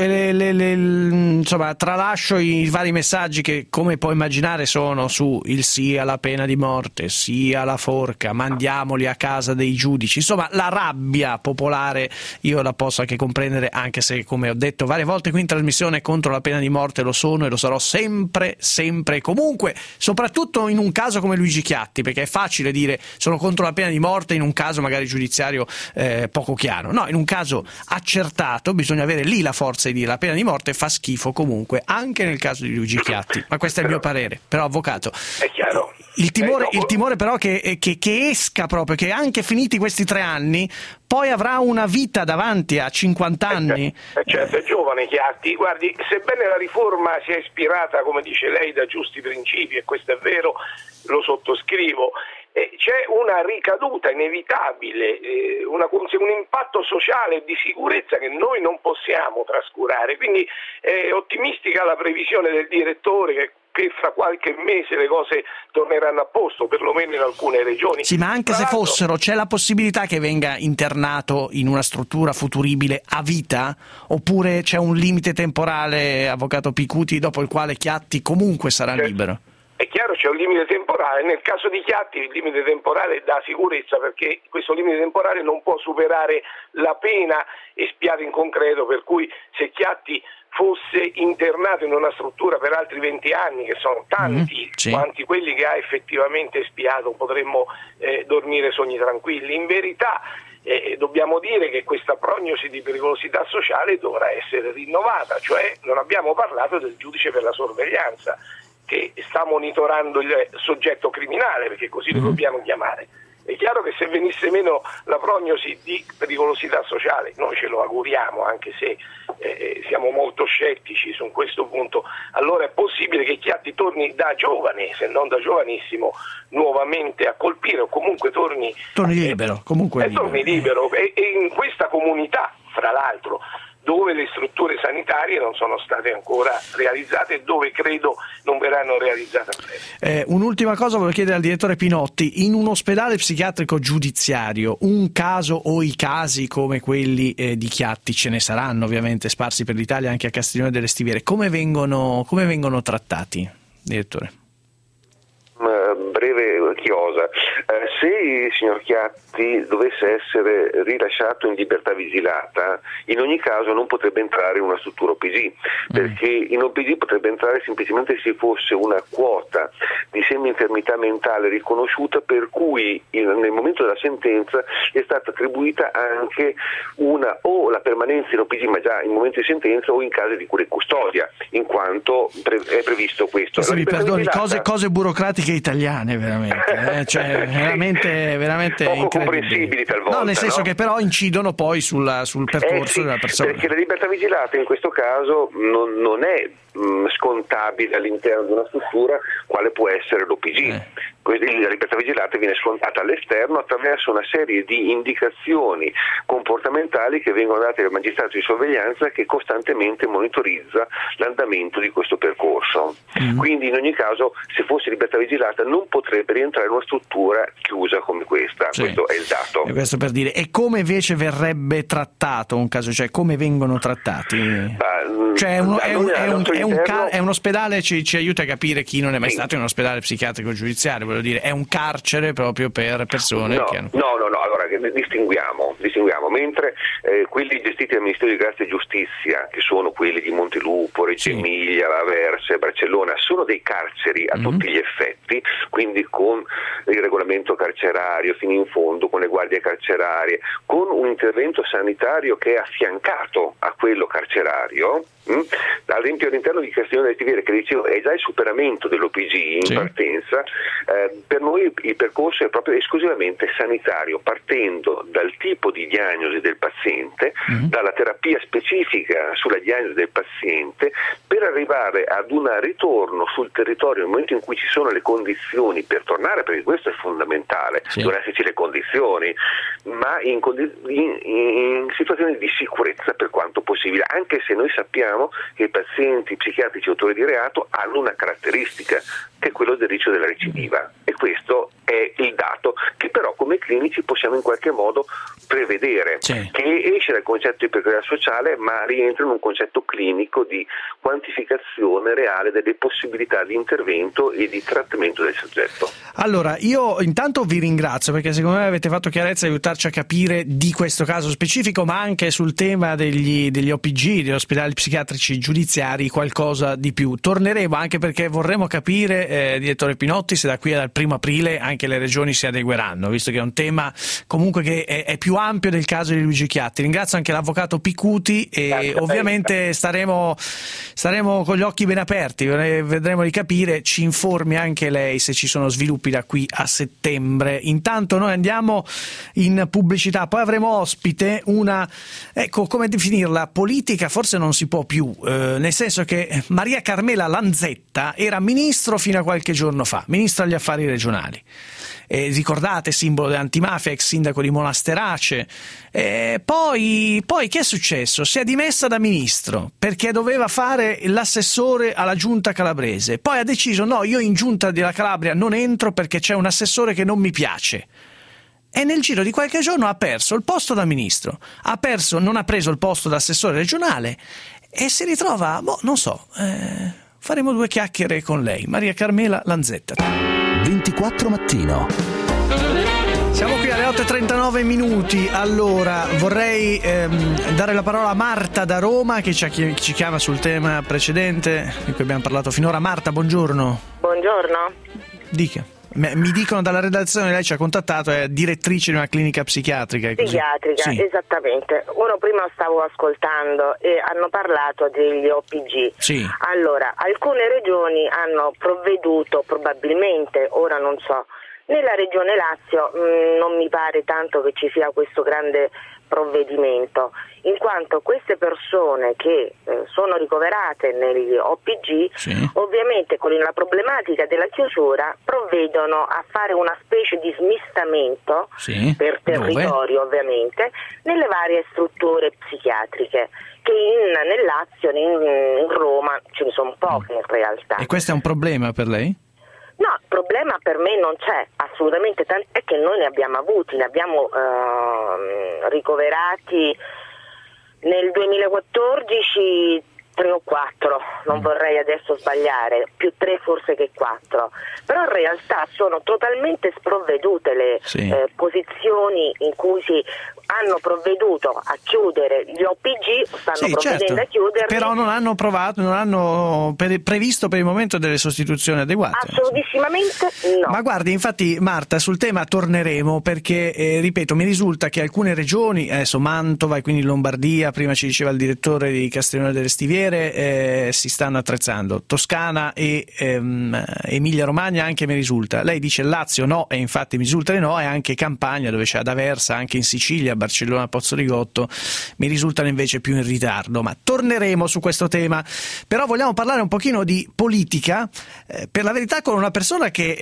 insomma tralascio i vari messaggi che, come puoi immaginare, sono su il sì alla pena di morte, sì alla forca, mandiamoli a casa dei giudici. Insomma, la rabbia popolare io la posso anche comprendere, anche se, come ho detto varie volte qui in trasmissione, contro la pena di morte lo sono e lo sarò sempre e comunque, soprattutto in un caso come Luigi Chiatti, perché è facile dire sono contro la pena di morte in un caso magari giudiziario poco chiaro. No, in un caso accertato bisogna avere lì la forza di dire la pena di morte fa schifo comunque, anche nel caso di Luigi Chiatti, ma questo è il mio parere. Però, avvocato, è chiaro. Il timore però che esca proprio, che anche finiti questi 3 anni poi avrà una vita davanti a 50 anni. Certo, è giovane Chiatti. Guardi, sebbene la riforma sia ispirata, come dice lei, da giusti principi, e questo è vero, lo sottoscrivo, c'è una ricaduta inevitabile, un impatto sociale e di sicurezza che noi non possiamo trascurare. Quindi è ottimistica la previsione del direttore che fra qualche mese le cose torneranno a posto, perlomeno in alcune regioni. Sì, ma anche se fossero, c'è la possibilità che venga internato in una struttura futuribile a vita? Oppure c'è un limite temporale, avvocato Picuti, dopo il quale Chiatti comunque sarà libero? È chiaro, c'è un limite temporale. Nel caso di Chiatti il limite temporale dà sicurezza, perché questo limite temporale non può superare la pena espiata in concreto, per cui se Chiatti fosse internato in una struttura per altri 20 anni, che sono tanti quanti quelli che ha effettivamente espiato, potremmo dormire sogni tranquilli. In verità dobbiamo dire che questa prognosi di pericolosità sociale dovrà essere rinnovata, cioè non abbiamo parlato del giudice per la sorveglianza che sta monitorando il soggetto criminale, perché così lo dobbiamo chiamare. È chiaro che se venisse meno la prognosi di pericolosità sociale, noi ce lo auguriamo, anche se siamo molto scettici su questo punto, allora è possibile che Chiatti torni da giovane, se non da giovanissimo, nuovamente a colpire, o comunque torni libero. Torni libero. E in questa comunità, fra l'altro, dove le strutture sanitarie non sono state ancora realizzate e dove credo non verranno realizzate a breve. Un'ultima cosa volevo chiedere al direttore Pinotti: in un ospedale psichiatrico giudiziario un caso o i casi come quelli di Chiatti, ce ne saranno ovviamente sparsi per l'Italia, anche a Castiglione delle Stiviere, come vengono trattati, direttore? Breve chiosa. Se il signor Chiatti dovesse essere rilasciato in libertà vigilata, in ogni caso non potrebbe entrare in una struttura OPG, perché in OPG potrebbe entrare semplicemente se fosse una quota di semi-infermità mentale riconosciuta, per cui nel momento della sentenza è stata attribuita anche o la permanenza in OPG, ma già in momento di sentenza, o in caso di cura e custodia, in quanto è previsto questo. Mi perdoni, cose burocratiche italiane veramente, cioè veramente poco comprensibili talvolta. No, nel senso che però incidono poi sul percorso della persona. Perché la libertà vigilata in questo caso non è scontabile all'interno di una struttura quale può essere l'OPG. La libertà vigilata viene scontata all'esterno attraverso una serie di indicazioni comportamentali che vengono date dal magistrato di sorveglianza, che costantemente monitorizza l'andamento di questo percorso. Quindi in ogni caso, se fosse libertà vigilata, non potrebbe rientrare in una struttura chiusa come questa. Questo è il dato. E questo per dire. E come invece verrebbe trattato un caso, cioè come vengono trattati? Cioè è un ospedale, ci aiuta a capire chi non è mai stato in un ospedale psichiatrico giudiziario, voglio dire, è un carcere proprio per persone che hanno... No, allora distinguiamo, mentre quelli gestiti dal Ministero di Grazia e Giustizia, che sono quelli di Montelupo, Reggio Emilia, Aversa e Barcellona, sono dei carceri a tutti gli effetti, quindi con il regolamento carcerario fino in fondo, con le guardie carcerarie, con un intervento sanitario che è affiancato a quello carcerario. Ad esempio all'interno di Castiglione delle Stiviere, che dicevo è già il superamento dell'OPG in partenza, per noi il percorso è proprio esclusivamente sanitario, partendo dal tipo di diagnosi del paziente, dalla terapia specifica sulla diagnosi del paziente, per arrivare ad un ritorno sul territorio nel momento in cui ci sono le condizioni per tornare, perché questo è fondamentale, devono esserci le condizioni, ma in situazioni di sicurezza per quanto possibile, anche se noi sappiamo che i pazienti psichiatrici autori di reato hanno una caratteristica, che è quello del rischio della recidiva, e questo è il dato che però come clinici possiamo in qualche modo prevedere, che esce dal concetto di peculiarità sociale ma rientra in un concetto clinico di quantificazione reale delle possibilità di intervento e di trattamento del soggetto. Allora, io intanto vi ringrazio perché secondo me avete fatto chiarezza e aiutarci a capire di questo caso specifico, ma anche sul tema degli OPG, degli ospedali psichiatrici giudiziari, qualcosa di più. Torneremo anche perché vorremmo capire, direttore Pinotti, se da qui al 1° aprile anche le regioni si adegueranno, visto che è un tema comunque che è più ampio del caso di Luigi Chiatti. Ringrazio anche l'avvocato Picuti e ovviamente staremo con gli occhi ben aperti, vedremo di capire, ci informi anche lei se ci sono sviluppi da qui a settembre. Intanto noi andiamo in pubblicità, poi avremo ospite una, ecco, come definirla, politica forse non si può più, nel senso che Maria Carmela Lanzetta era ministro fino a qualche giorno fa, ministro agli affari regionali. Ricordate, simbolo dell'antimafia, ex sindaco di Monasterace. Poi che è successo? Si è dimessa da ministro perché doveva fare l'assessore alla giunta calabrese, poi ha deciso no, io in giunta della Calabria non entro perché c'è un assessore che non mi piace, e nel giro di qualche giorno ha perso il posto da ministro, non ha preso il posto da assessore regionale e si ritrova, non so, faremo 2 chiacchiere con lei, Maria Carmela Lanzetta. 24 mattino. Siamo qui alle 8:39 minuti. Allora, vorrei dare la parola a Marta da Roma che ci chiama sul tema precedente di cui abbiamo parlato finora. Marta, buongiorno. Buongiorno. Dica. Mi dicono dalla redazione, lei ci ha contattato, è direttrice di una clinica psichiatrica. Psichiatrica, sì. Esattamente. Prima stavo ascoltando e hanno parlato degli OPG. Sì. Allora, alcune regioni hanno provveduto, probabilmente, ora non so, nella regione Lazio non mi pare tanto che ci sia questo grande provvedimento, in quanto queste persone che sono ricoverate negli OPG, ovviamente con la problematica della chiusura provvedono a fare una specie di smistamento per territorio, ovviamente, nelle varie strutture psichiatriche che nel Lazio, in Roma ce ne sono poche in realtà. E questo è un problema per lei? No, problema per me non c'è, assolutamente, tant'è che noi ne abbiamo avuti, ne abbiamo ricoverati nel 2014 3 o 4, non vorrei adesso sbagliare, più 3 forse che 4, però in realtà sono totalmente sprovvedute le posizioni in cui si hanno provveduto a chiudere gli OPG, stanno provvedendo a chiuderli. Però non hanno previsto per il momento delle sostituzioni adeguate. Assolutissimamente no. Ma guardi, infatti Marta, sul tema torneremo perché, ripeto, mi risulta che alcune regioni, adesso Mantova e quindi Lombardia, prima ci diceva il direttore di Castiglione delle Stiviere, si stanno attrezzando. Toscana e Emilia Romagna anche mi risulta. Lei dice Lazio no, e infatti mi risulta di no, e anche Campania, dove c'è ad Aversa, anche in Sicilia, Barcellona, Pozzolligotto, mi risultano invece più in ritardo. Ma torneremo su questo tema. Però vogliamo parlare un pochino di politica, per la verità con una persona che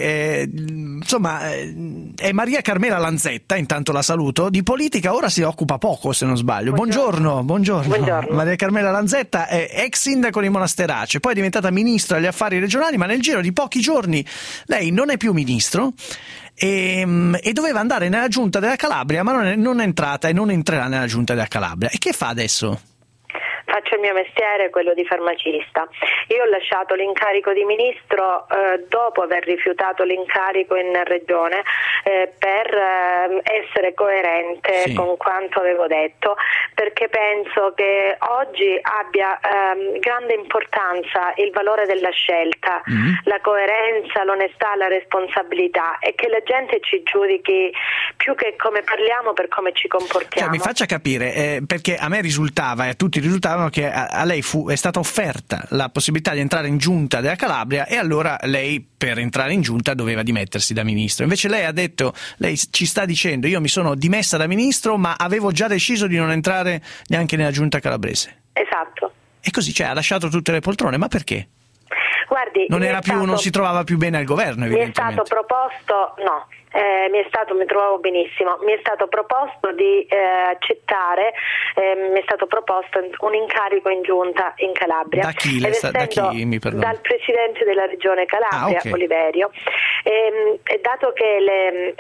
è Maria Carmela Lanzetta, intanto la saluto. Di politica ora si occupa poco, se non sbaglio. Buongiorno. Maria Carmela Lanzetta è ex sindaco di Monasterace, poi è diventata ministro agli affari regionali, ma nel giro di pochi giorni lei non è più ministro e doveva andare nella giunta della Calabria, ma non è entrata e non entrerà nella giunta della Calabria. E che fa adesso? Faccio il mio mestiere, quello di farmacista. Io ho lasciato l'incarico di ministro dopo aver rifiutato l'incarico in regione per essere coerente con quanto avevo detto, perché penso che oggi abbia grande importanza il valore della scelta, la coerenza, l'onestà, la responsabilità, e che la gente ci giudichi più che come parliamo per come ci comportiamo. Mi faccia capire, perché a me risultava e a tutti risultavano che a lei è stata offerta la possibilità di entrare in giunta della Calabria e allora lei per entrare in giunta doveva dimettersi da ministro. Invece lei ha detto, lei ci sta dicendo, io mi sono dimessa da ministro ma avevo già deciso di non entrare neanche nella giunta calabrese. Esatto. E così, ha lasciato tutte le poltrone, ma perché? Guardi, non si trovava più bene al governo, evidentemente. Mi è stato proposto, no, mi trovavo benissimo, mi è stato proposto di accettare, mi è stato proposto un incarico in giunta in Calabria. Da chi? Mi perdono? Dal presidente della regione Calabria, okay. Oliverio. E dato che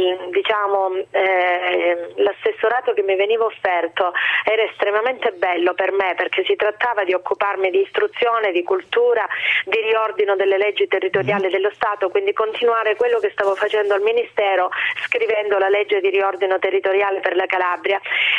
l'assessorato che mi veniva offerto era estremamente bello per me, perché si trattava di occuparmi di istruzione, di cultura, di riordino delle leggi territoriali dello Stato, quindi continuare quello che stavo facendo al Ministero, scrivendo la legge di riordino territoriale per la Calabria,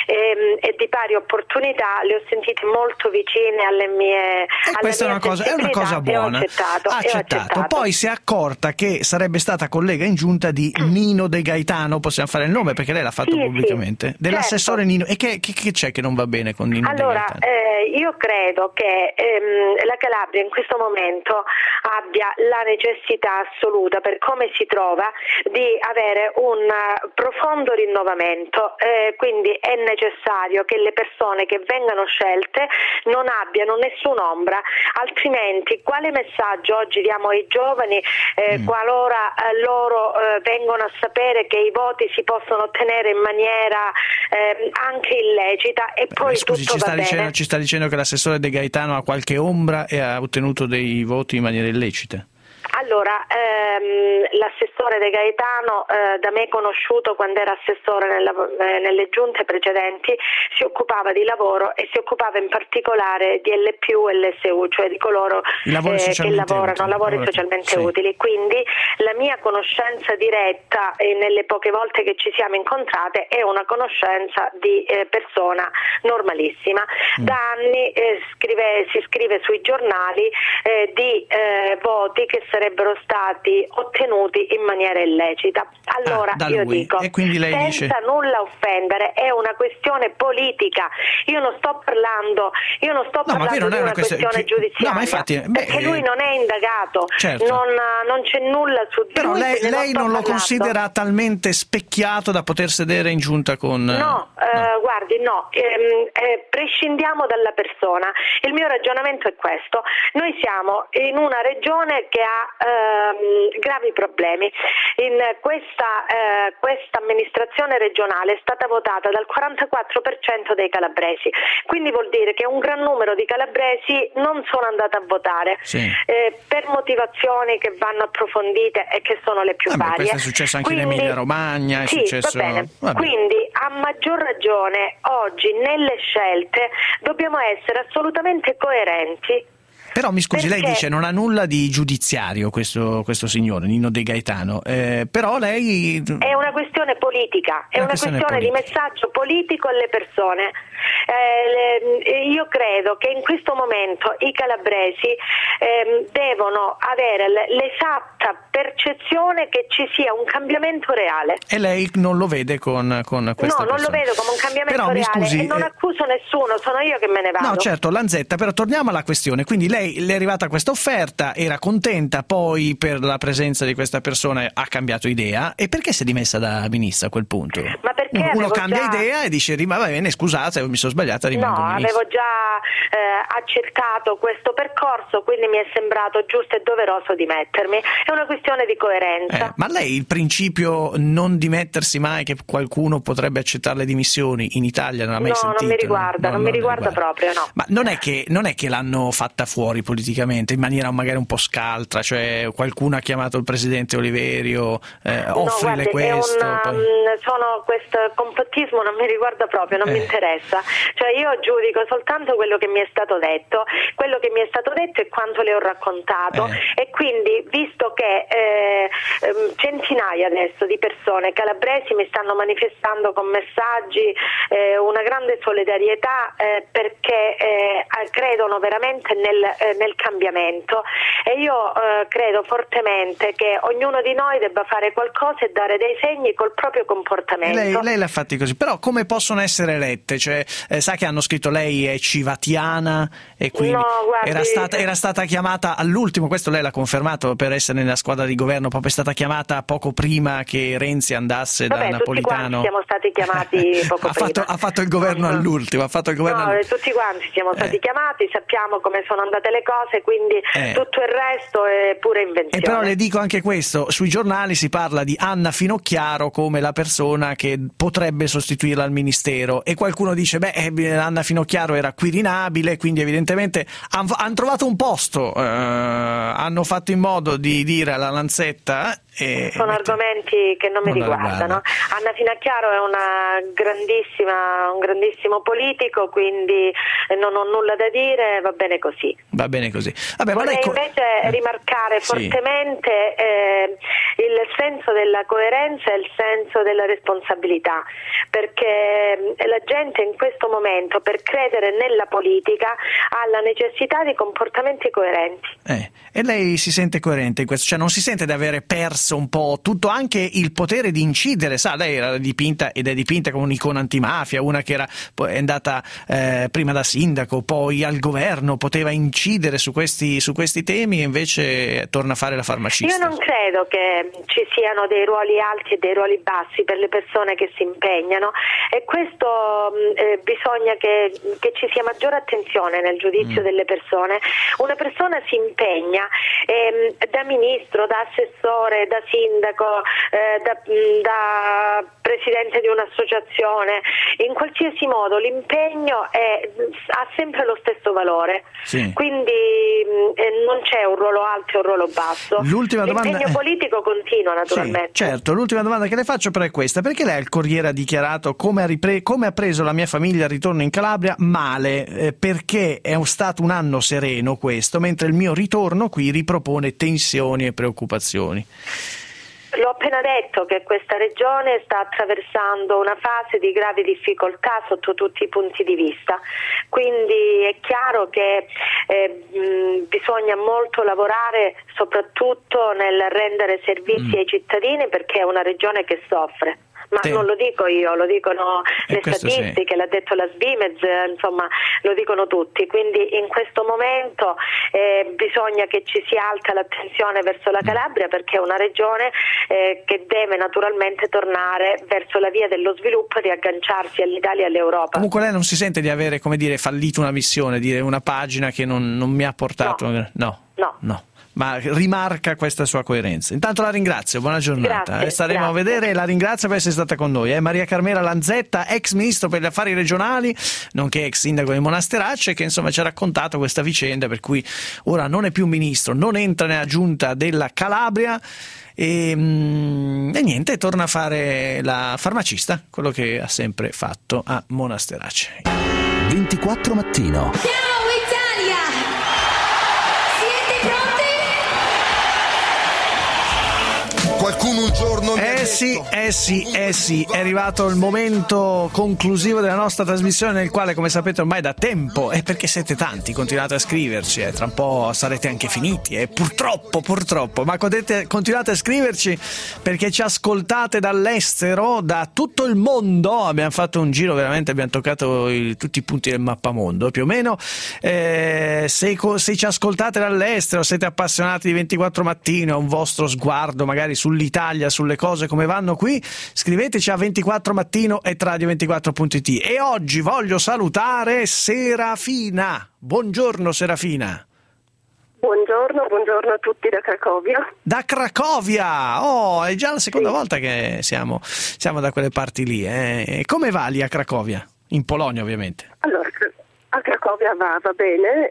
e di pari opportunità le ho sentite molto vicine alle mie questa è una cosa buona. Ha accettato. Poi si è accorta che sarebbe stata collega in giunta di Nino De Gaetano, possiamo fare il nome perché lei l'ha fatto pubblicamente, dell'assessore certo. Nino. E che c'è che non va bene con Nino De Gaetano? Io credo che la Calabria in questo momento abbia la necessità assoluta, per come si trova, di avere un profondo rinnovamento, quindi è necessario che le persone che vengano scelte non abbiano nessun'ombra, altrimenti quale messaggio oggi diamo ai giovani qualora loro vengono a sapere che i voti si possono ottenere in maniera anche illecita e poi scusi, tutto va bene? Ci sta dicendo che l'assessore De Gaetano ha qualche ombra e ha ottenuto dei voti in maniera illecita? Allora, l'assessore De Gaetano, da me conosciuto quando era assessore nelle giunte precedenti, si occupava di lavoro e si occupava in particolare di LPU e LSU, cioè di coloro che lavorano lavori socialmente utili. Quindi la mia conoscenza diretta, nelle poche volte che ci siamo incontrate, è una conoscenza di persona normalissima. Da anni si scrive sui giornali di voti che sarebbero stati ottenuti in maniera illecita. Allora io dico, e quindi lei senza nulla offendere, è una questione politica. Io non sto parlando di una questione giudiziaria, no, ma infatti, perché lui non è indagato, certo. non c'è nulla su di lui. Però lei non lo considera talmente specchiato da poter sedere in giunta con... Guardi, prescindiamo dalla persona. Il mio ragionamento è questo: noi siamo in una regione che ha gravi problemi. In questa amministrazione regionale è stata votata dal 44% dei calabresi, quindi vuol dire che un gran numero di calabresi non sono andati a votare, per motivazioni che vanno approfondite e che sono le più varie. Questo è successo anche in Emilia Romagna, è successo... Va bene. Quindi a maggior ragione oggi nelle scelte dobbiamo essere assolutamente coerenti. Però mi scusi, lei dice non ha nulla di giudiziario questo signore, Nino De Gaetano, però lei... È una questione politica, è una questione di messaggio politico alle persone. Io credo che in questo momento i calabresi devono avere l'esatta percezione che ci sia un cambiamento reale. E lei non lo vede con questa persona? No, non lo vedo come un cambiamento però, reale, mi scusi, e non accuso nessuno, sono io che me ne vado. No, certo, Lanzetta, però torniamo alla questione. Quindi lei le è arrivata questa offerta, era contenta, poi per la presenza di questa persona ha cambiato idea. E perché si è dimessa da ministra a quel punto? Ma perché uno cambia idea e dice va bene, scusate, mi sono sbagliata, rimango ministra. Avevo già accettato questo percorso, quindi mi è sembrato giusto e doveroso dimettermi. È una questione di coerenza. Ma lei il principio non dimettersi mai, che qualcuno potrebbe accettare le dimissioni in Italia, non ha mai sentito? Non mi riguarda, non mi riguarda proprio, no. Ma non è che l'hanno fatta fuori politicamente in maniera magari un po' scaltra, cioè qualcuno ha chiamato il presidente Oliverio, offrile questo. Questo complottismo non mi riguarda proprio, non mi interessa. Cioè io giudico soltanto quello che mi è stato detto. Quello che mi è stato detto è quanto le ho raccontato, e quindi visto che centinaia adesso di persone calabresi mi stanno manifestando con messaggi una grande solidarietà, perché credono veramente nel cambiamento, e io credo fortemente che ognuno di noi debba fare qualcosa e dare dei segni col proprio comportamento. Lei l'ha fatti così, però come possono essere elette? Cioè, sa che hanno scritto lei è civatiana e quindi era stata chiamata all'ultimo, questo lei l'ha confermato, per essere nella squadra di governo, proprio è stata chiamata poco prima che Renzi andasse da Napolitano. Tutti quanti siamo stati chiamati poco prima. Ha fatto il governo all'ultimo, tutti quanti siamo stati chiamati, sappiamo come sono andate le cose, quindi tutto il resto è pura invenzione. E però le dico anche questo, sui giornali si parla di Anna Finocchiaro come la persona che potrebbe sostituirla al ministero, e qualcuno dice Anna Finocchiaro era quirinabile, quindi evidentemente hanno trovato un posto, hanno fatto in modo di dire alla Lanzetta sono argomenti che non mi riguardano. Anna Finocchiaro è un grandissimo politico, quindi non ho nulla da dire, va bene così. Vorrei invece rimarcare fortemente il senso della coerenza e il senso della responsabilità, perché la gente in questo momento, per credere nella politica, ha la necessità di comportamenti coerenti. E lei si sente coerente in questo, cioè non si sente di avere perso un po' tutto, anche il potere di incidere, lei era dipinta ed è dipinta come un'icona antimafia, una che è andata prima da sindaco, poi al governo, poteva incidere su questi temi, e invece torna a fare la farmacista. Io non credo che ci siano dei ruoli alti e dei ruoli bassi per le persone che si impegnano, e questo bisogna che ci sia maggiore attenzione nel giudizio delle persone. Una persona si impegna da ministro, da assessore, da sindaco, da presidente di un'associazione, in qualsiasi modo l'impegno ha sempre lo stesso valore, quindi non c'è un ruolo alto e un ruolo basso. L'impegno politico continua naturalmente. Certo, l'ultima domanda che le faccio però è questa: perché lei al Corriere ha dichiarato come ha preso la mia famiglia al ritorno in Calabria male, perché è stato un anno sereno questo, mentre il mio ritorno qui ripropone tensioni e preoccupazioni? L'ho appena detto che questa regione sta attraversando una fase di grave difficoltà sotto tutti i punti di vista, quindi è chiaro che bisogna molto lavorare soprattutto nel rendere servizi ai cittadini, perché è una regione che soffre. Ma non lo dico io, lo dicono le statistiche, l'ha detto la Svimez, insomma lo dicono tutti, quindi in questo momento bisogna che ci sia alta l'attenzione verso la Calabria, perché è una regione che deve naturalmente tornare verso la via dello sviluppo e riagganciarsi all'Italia e all'Europa. Comunque lei non si sente di avere, fallito una missione, dire una pagina che non mi ha portato... No. Ma rimarca questa sua coerenza. Intanto la ringrazio, buona giornata. Grazie, staremo a vedere, e la ringrazio per essere stata con noi. Maria Carmela Lanzetta, ex ministro per gli affari regionali, nonché ex sindaco di Monasterace, che ci ha raccontato questa vicenda per cui ora non è più ministro, non entra nella giunta della Calabria e niente, torna a fare la farmacista, quello che ha sempre fatto a Monasterace. 24 Mattino. Qualcuno un giorno sì, è arrivato il momento conclusivo della nostra trasmissione, nel quale, come sapete ormai da tempo, è perché siete tanti, continuate a scriverci, tra un po' sarete anche finiti, purtroppo, ma continuate a scriverci perché ci ascoltate dall'estero, da tutto il mondo. Abbiamo fatto un giro, veramente abbiamo toccato tutti i punti del mappamondo più o meno. Se ci ascoltate dall'estero, siete appassionati di 24 Mattino, un vostro sguardo magari sull'Italia, sulle cose come vanno qui, scriveteci a 24mattino@radio24.it. E oggi voglio salutare Serafina. Buongiorno Serafina. Buongiorno a tutti da Cracovia. Da Cracovia! Oh, è già la seconda volta che siamo da quelle parti lì. E come va lì a Cracovia? In Polonia, ovviamente. Allora, a Cracovia va bene.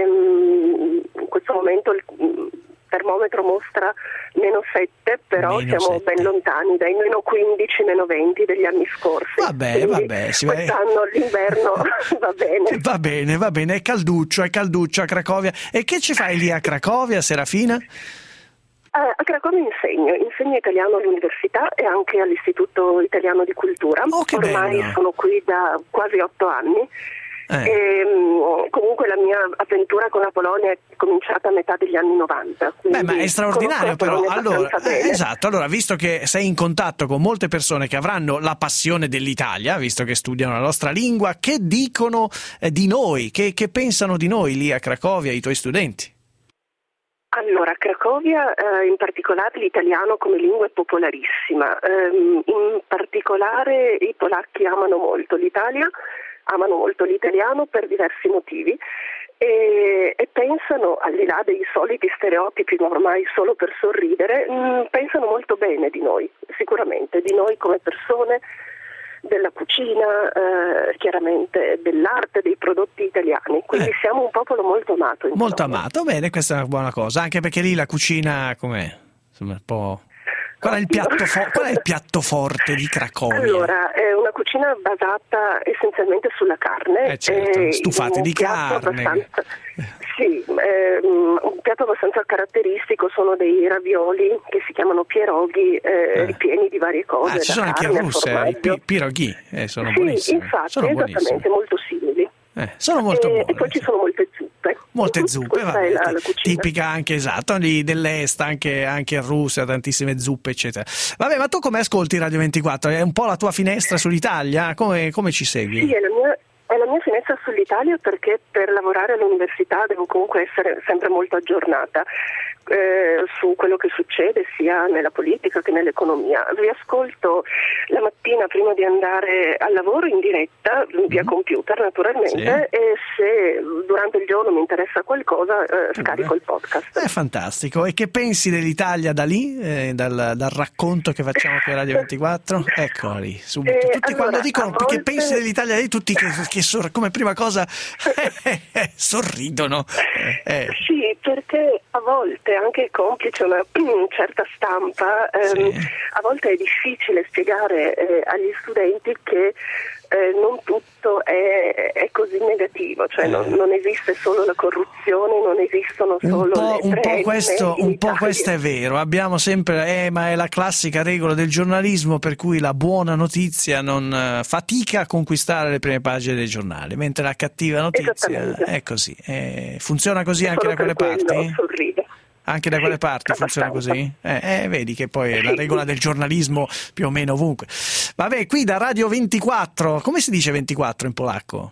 In questo momento il termometro mostra -7, però siamo ben lontani dai -15, -20 degli anni scorsi. Vabbè. Quest'anno l'inverno va bene. Va bene, è calduccio a Cracovia. E che ci fai lì a Cracovia, Serafina? A Cracovia insegno italiano all'università e anche all'Istituto Italiano di Cultura. Ormai bello. Sono qui da quasi 8 anni. E, comunque la mia avventura con la Polonia è cominciata a metà degli anni 90. Ma è straordinario, però. Allora, visto che sei in contatto con molte persone che avranno la passione dell'Italia, visto che studiano la nostra lingua, che dicono di noi, che pensano di noi lì a Cracovia i tuoi studenti? Allora, a Cracovia in particolare l'italiano come lingua è popolarissima, in particolare i polacchi amano molto l'Italia, amano molto l'italiano per diversi motivi, e pensano, al di là dei soliti stereotipi ormai solo per sorridere, pensano molto bene di noi, sicuramente, di noi come persone, della cucina, chiaramente dell'arte, dei prodotti italiani, quindi siamo un popolo molto amato. Molto amato, bene, questa è una buona cosa, anche perché lì la cucina com'è? Insomma, un po'... Qual è il piatto forte di Cracovia? Allora, è una cucina basata essenzialmente sulla carne. Certo, stufati di carne. Sì, un piatto abbastanza caratteristico sono dei ravioli che si chiamano pieroghi, ripieni di varie cose. Ci sono anche in Russia, i pieroghi, sono buonissimi. Infatti, sono esattamente, molto simili. Sono molto buone. E poi ci sono molte zuppe. Molte zuppe, vabbè, la tipica anche, esatto, lì dell'est, anche in Russia, tantissime zuppe, eccetera. Vabbè, ma tu come ascolti Radio 24? È un po' la tua finestra sull'Italia? Come ci segui? Sì, è la mia finestra sull'Italia, perché per lavorare all'università devo comunque essere sempre molto aggiornata su quello che succede sia nella politica che nell'economia. Vi ascolto la mattina prima di andare al lavoro in diretta via computer, naturalmente, e se durante il giorno mi interessa qualcosa scarico il podcast. È fantastico. E che pensi dell'Italia da lì, dal racconto che facciamo qui a Radio 24? Ecco lì, subito. Tutti quando dicono che pensi dell'Italia da lì, tutti che come prima cosa sorridono. Sì, perché a volte, anche complice una certa stampa, a volte è difficile spiegare agli studenti che non tutto è così negativo, cioè non esiste solo la corruzione, non esistono solo un po' questo è vero, abbiamo sempre ma è la classica regola del giornalismo, per cui la buona notizia non fatica a conquistare le prime pagine dei giornali, mentre la cattiva notizia è così. Funziona così anche da quelle parti? Sorride. Anche da quelle parti funziona così? Vedi che poi è la regola del giornalismo più o meno ovunque. Vabbè, qui da Radio 24, come si dice 24 in polacco?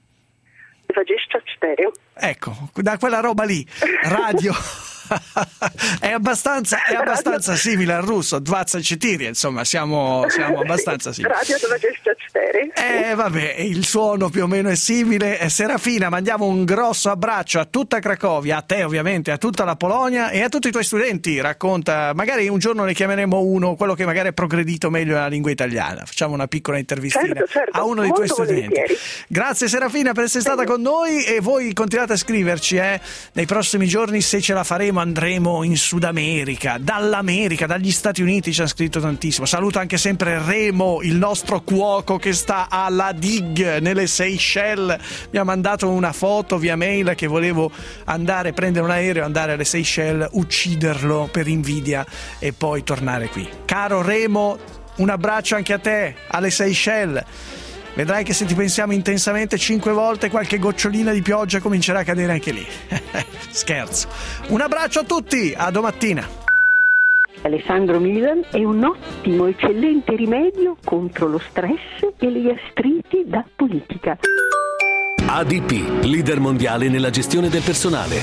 24. Ecco, da quella roba lì, radio... è abbastanza simile al russo, 24, insomma siamo abbastanza simili. Radio 24. Vabbè, il suono più o meno è simile. Serafina, mandiamo un grosso abbraccio a tutta Cracovia, a te ovviamente, a tutta la Polonia e a tutti i tuoi studenti. Racconta, magari un giorno ne chiameremo uno, quello che magari è progredito meglio nella lingua italiana, facciamo una piccola intervistina certo, a uno dei tuoi studenti. Volentieri. Grazie Serafina per essere stata con noi, e voi continuate a scriverci nei prossimi giorni, se ce la faremo andremo in Sud America, dagli Stati Uniti ci hanno scritto tantissimo. Saluto anche sempre Remo, il nostro cuoco che sta alla Dig nelle Seychelles, mi ha mandato una foto via mail che volevo andare, prendere un aereo, andare alle Seychelles, ucciderlo per invidia e poi tornare qui. Caro Remo, un abbraccio anche a te alle Seychelles. Vedrai che se ti pensiamo intensamente 5 volte, qualche gocciolina di pioggia comincerà a cadere anche lì. Scherzo. Un abbraccio a tutti, a domattina. Alessandro Milan è un ottimo, eccellente rimedio contro lo stress e le gastriti da politica. ADP, leader mondiale nella gestione del personale.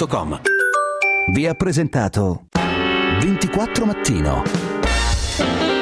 ADP-Italia.com. Vi ha presentato 24 Mattino.